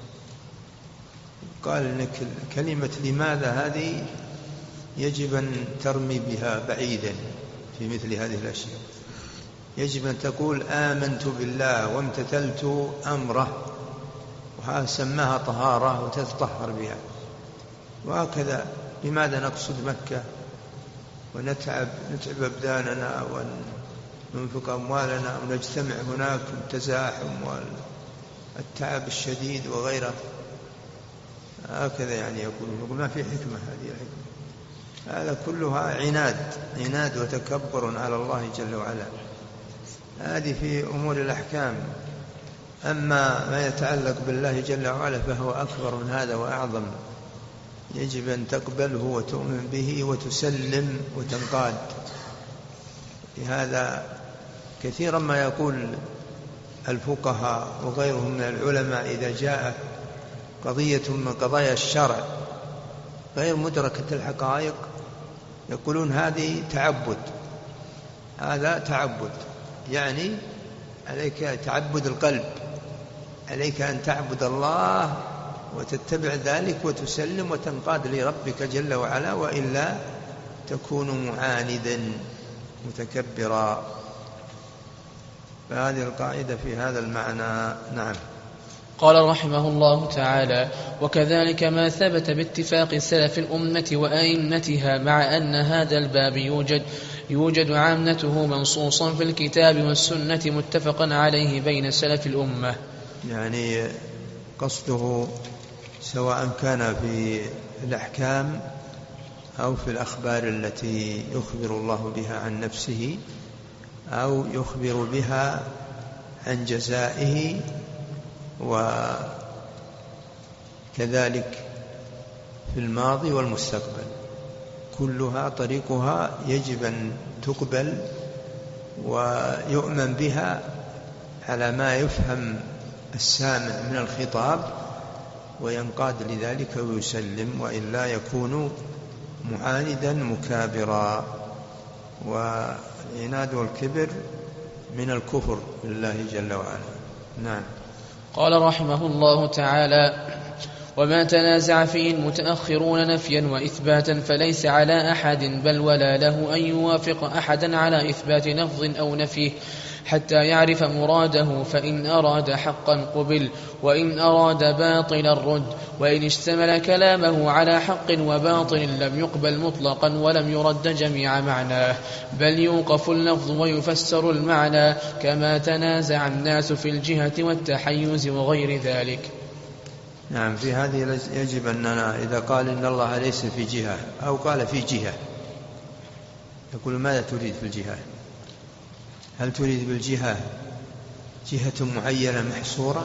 [SPEAKER 3] قال إن كلمة لماذا هذه يجب أن ترمي بها بعيدا في مثل هذه الأشياء. يجب أن تقول آمنت بالله وامتثلت أمره، وهذا سماها طهارة وتتطهر بها. وهكذا لماذا نقصد مكة ونتعب نتعب أبداننا وننفق أموالنا ونجتمع هناك التزاحم والتعب الشديد وغيره. هكذا يعني يقول يقول ما في حكمة. هذه الحكمة هذا كلها عناد عناد وتكبر على الله جل وعلا. هذه في أمور الأحكام. أما ما يتعلق بالله جل وعلا فهو أكبر من هذا وأعظم. يجب أن تقبله وتؤمن به وتسلم وتنقاد. لهذا كثيرا ما يقول الفقهاء وغيرهم من العلماء إذا جاء قضية من قضايا الشرع غير مدركة الحقائق يقولون هذه تعبد، هذا تعبد، يعني عليك تعبد القلب، عليك أن تعبد الله وتتبع ذلك وتسلم وتنقاد لربك جل وعلا، وإلا تكون معاندا متكبرا. فهذه القاعدة في هذا المعنى. نعم.
[SPEAKER 2] قال رحمه الله تعالى: وكذلك ما ثبت باتفاق سلف الأمة وأئمتها، مع أن هذا الباب يوجد يوجد عامته منصوصا في الكتاب والسنة متفقا عليه بين سلف الأمة.
[SPEAKER 3] يعني قصده سواء كان في الأحكام أو في الأخبار التي يخبر الله بها عن نفسه أو يخبر بها عن جزائه، وكذلك في الماضي والمستقبل، كلها طريقها يجب أن تقبل ويؤمن بها على ما يفهم السامع من الخطاب وينقاد لذلك ويسلم، وإلا يكون معاندا مكابرا. والعناد والكبر من الكفر بالله جل وعلا. نعم.
[SPEAKER 2] قال رحمه الله تعالى: وما تنازع فيه المتأخرون نفيا وإثباتا فليس على أحد بل ولا له أن يوافق أحدا على إثبات لفظ أو نفيه حتى يعرف مراده، فإن أراد حقا قبل وإن أراد باطلا رد، وإن اشتمل كلامه على حق وباطل لم يقبل مطلقا ولم يرد جميع معناه، بل يوقف اللفظ ويفسر المعنى، كما تنازع الناس في الجهة والتحيز وغير ذلك.
[SPEAKER 3] نعم. في هذه يجب أننا إذا قال إن الله ليس في جهة أو قال في جهة، يقول ماذا تريد في الجهة؟ هل تريد بالجهة جهة معينة محصورة؟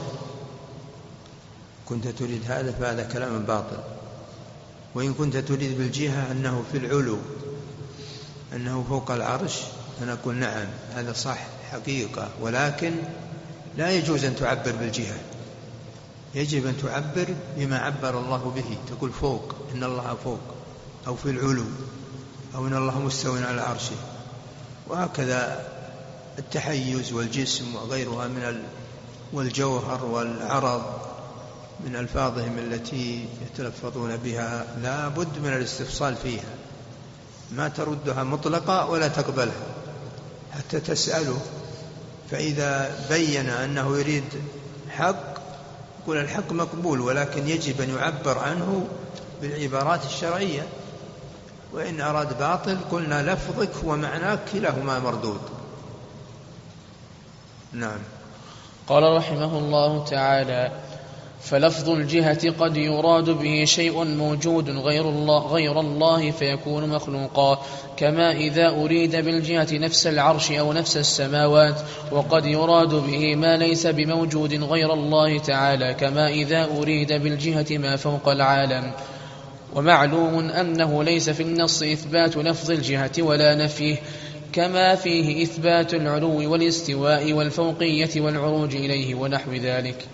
[SPEAKER 3] كنت تريد هذا فهذا كلام باطل. وإن كنت تريد بالجهة أنه في العلو، أنه فوق العرش، فنقول نعم هذا صح حقيقة، ولكن لا يجوز أن تعبر بالجهة، يجب أن تعبر بما عبر الله به، تقول فوق، إن الله فوق، أو في العلو، أو إن الله مستوٍ على عرشه. وهكذا التحيز والجسم وغيرها من ال... والجوهر والعرض من ألفاظهم التي يتلفظون بها لا بد من الاستفصال فيها، ما تردها مطلقة ولا تقبلها حتى تسأله، فإذا بين أنه يريد حق يقول الحق مقبول، ولكن يجب أن يعبر عنه بالعبارات الشرعية، وإن أراد باطل قلنا لفظك ومعناك كلاهما مردود. نعم.
[SPEAKER 2] قال رحمه الله تعالى: فلفظ الجهة قد يراد به شيء موجود غير الله, غير الله فيكون مخلوقا، كما إذا أريد بالجهة نفس العرش أو نفس السماوات، وقد يراد به ما ليس بموجود غير الله تعالى، كما إذا أريد بالجهة ما فوق العالم. ومعلوم أنه ليس في النص إثبات لفظ الجهة ولا نفيه، كما فيه إثبات العلو والاستواء والفوقية والعروج إليه ونحو ذلك.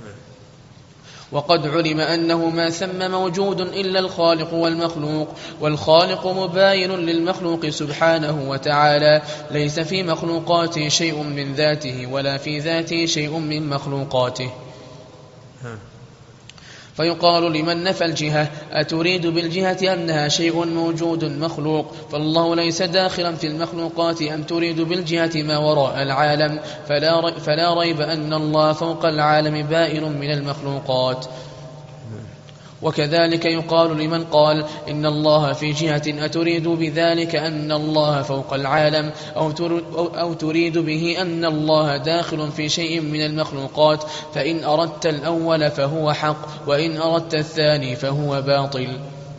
[SPEAKER 2] وقد علم أنه ما ثم موجود إلا الخالق والمخلوق، والخالق مباين للمخلوق سبحانه وتعالى، ليس في مخلوقاته شيء من ذاته ولا في ذاته شيء من مخلوقاته. فيقال لمن نفى الجهة: أتريد بالجهة أنها شيء موجود مخلوق؟ فالله ليس داخلا في المخلوقات. أم تريد بالجهة ما وراء العالم؟ فلا ريب أن الله فوق العالم بائن من المخلوقات. وكذلك يقال لمن قال إن الله في جهة: أتريد بذلك أن الله فوق العالم؟ أو تريد به أن الله داخل في شيء من المخلوقات؟ فإن أردت الأول فهو حق، وإن أردت الثاني فهو باطل.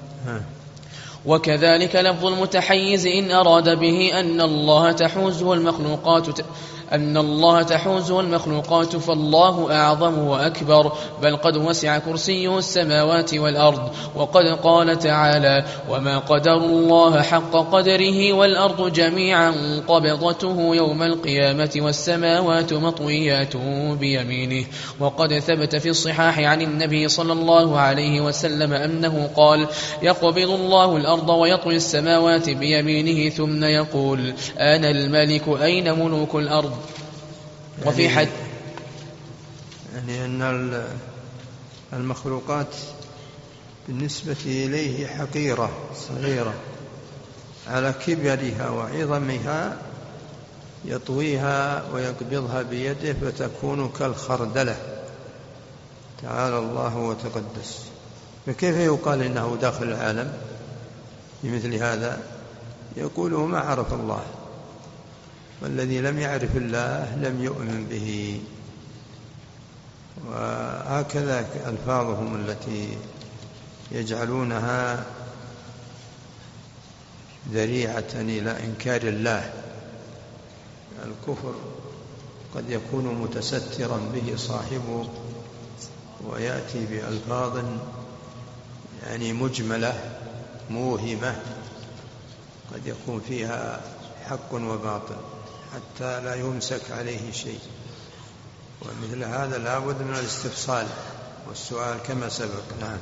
[SPEAKER 2] وكذلك لفظ المتحيز إن أراد به أن الله تحوزه المخلوقات أن الله تحوزه المخلوقات فالله أعظم وأكبر، بل قد وسع كرسيه السماوات والأرض. وقد قال تعالى: وما قدر الله حق قدره والأرض جميعا قبضته يوم القيامة والسماوات مطويات بيمينه. وقد ثبت في الصحاح عن النبي صلى الله عليه وسلم أنه قال: يقبض الله الأرض ويطوي السماوات بيمينه ثم يقول: أنا الملك أين ملوك الأرض؟ وفي حد
[SPEAKER 3] يعني أن المخلوقات بالنسبة إليه حقيرة صغيرة، على كبرها وعظمها يطويها ويقبضها بيده فتكون كالخردلة، تعالى الله وتقدس. فكيف يقال إنه داخل العالم بمثل هذا؟ يقوله ما عرف الله، والذي لم يعرف الله لم يؤمن به. وهكذا ألفاظهم التي يجعلونها ذريعة إلى إنكار الله. الكفر قد يكون متسترا به صاحبه ويأتي بألفاظ يعني مجملة موهمة قد يكون فيها حق وباطل حتى لا يمسك عليه شيء، ومثل هذا لا بد من الاستفصال والسؤال كما سبق. نعم.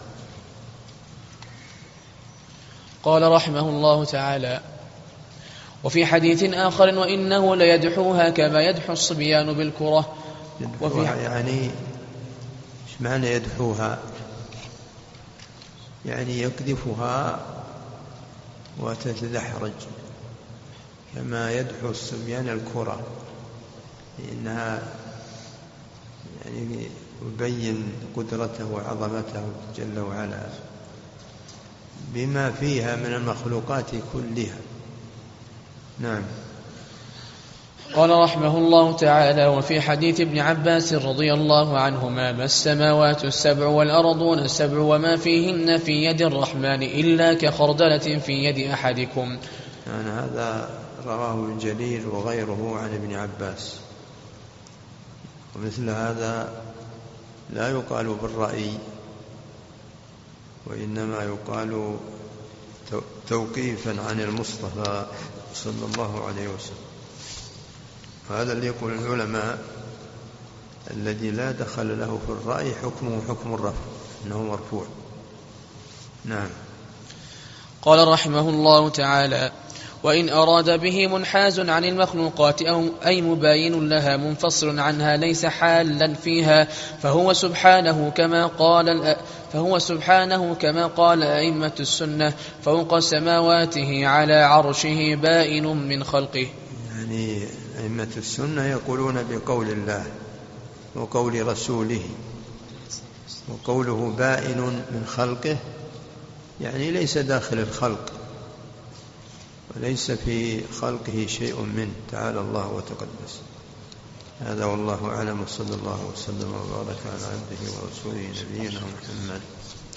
[SPEAKER 2] قال رحمه الله تعالى: وفي حديث آخر: وإنه ليدحوها كما يدحو الصبيان بالكرة.
[SPEAKER 3] وفي يعني ايش معنى يدحوها؟ يعني يقذفها وتتدحرج كما يدحو الصبيان الكرة، لأنها يعني يبين قدرته وعظمته جل وعلا بما فيها من المخلوقات كلها. نعم.
[SPEAKER 2] قال رحمه الله تعالى: وفي حديث ابن عباس رضي الله عنهما: ما السماوات السبع والأرضون السبع وما فيهن في يد الرحمن إلا كخردلة في يد أحدكم.
[SPEAKER 3] يعني هذا رواه ابن جرير وغيره عن ابن عباس. ومثل هذا لا يقال بالرأي، وإنما يقال توقيفا عن المصطفى صلى الله عليه وسلم. هذا اللي يقول العلماء الذي لا دخل له في الرأي حكمه حكم الرفع، إنه مرفوع. نعم.
[SPEAKER 2] قال رحمه الله تعالى: وإن أراد به منحاز عن المخلوقات أو أي مباين لها منفصل عنها ليس حالا فيها فهو سبحانه كما قال فهو سبحانه كما قال أئمة السنة فوق سماواته على عرشه بائن من خلقه.
[SPEAKER 3] يعني أئمة السنة يقولون بقول الله وقول رسوله، وقوله بائن من خلقه يعني ليس داخل الخلق وليس في خلقه شيء منه، تعالى الله وتقدس. هذا والله أعلم، وصلى الله وسلم وبارك على عبده ورسوله نبينا محمد.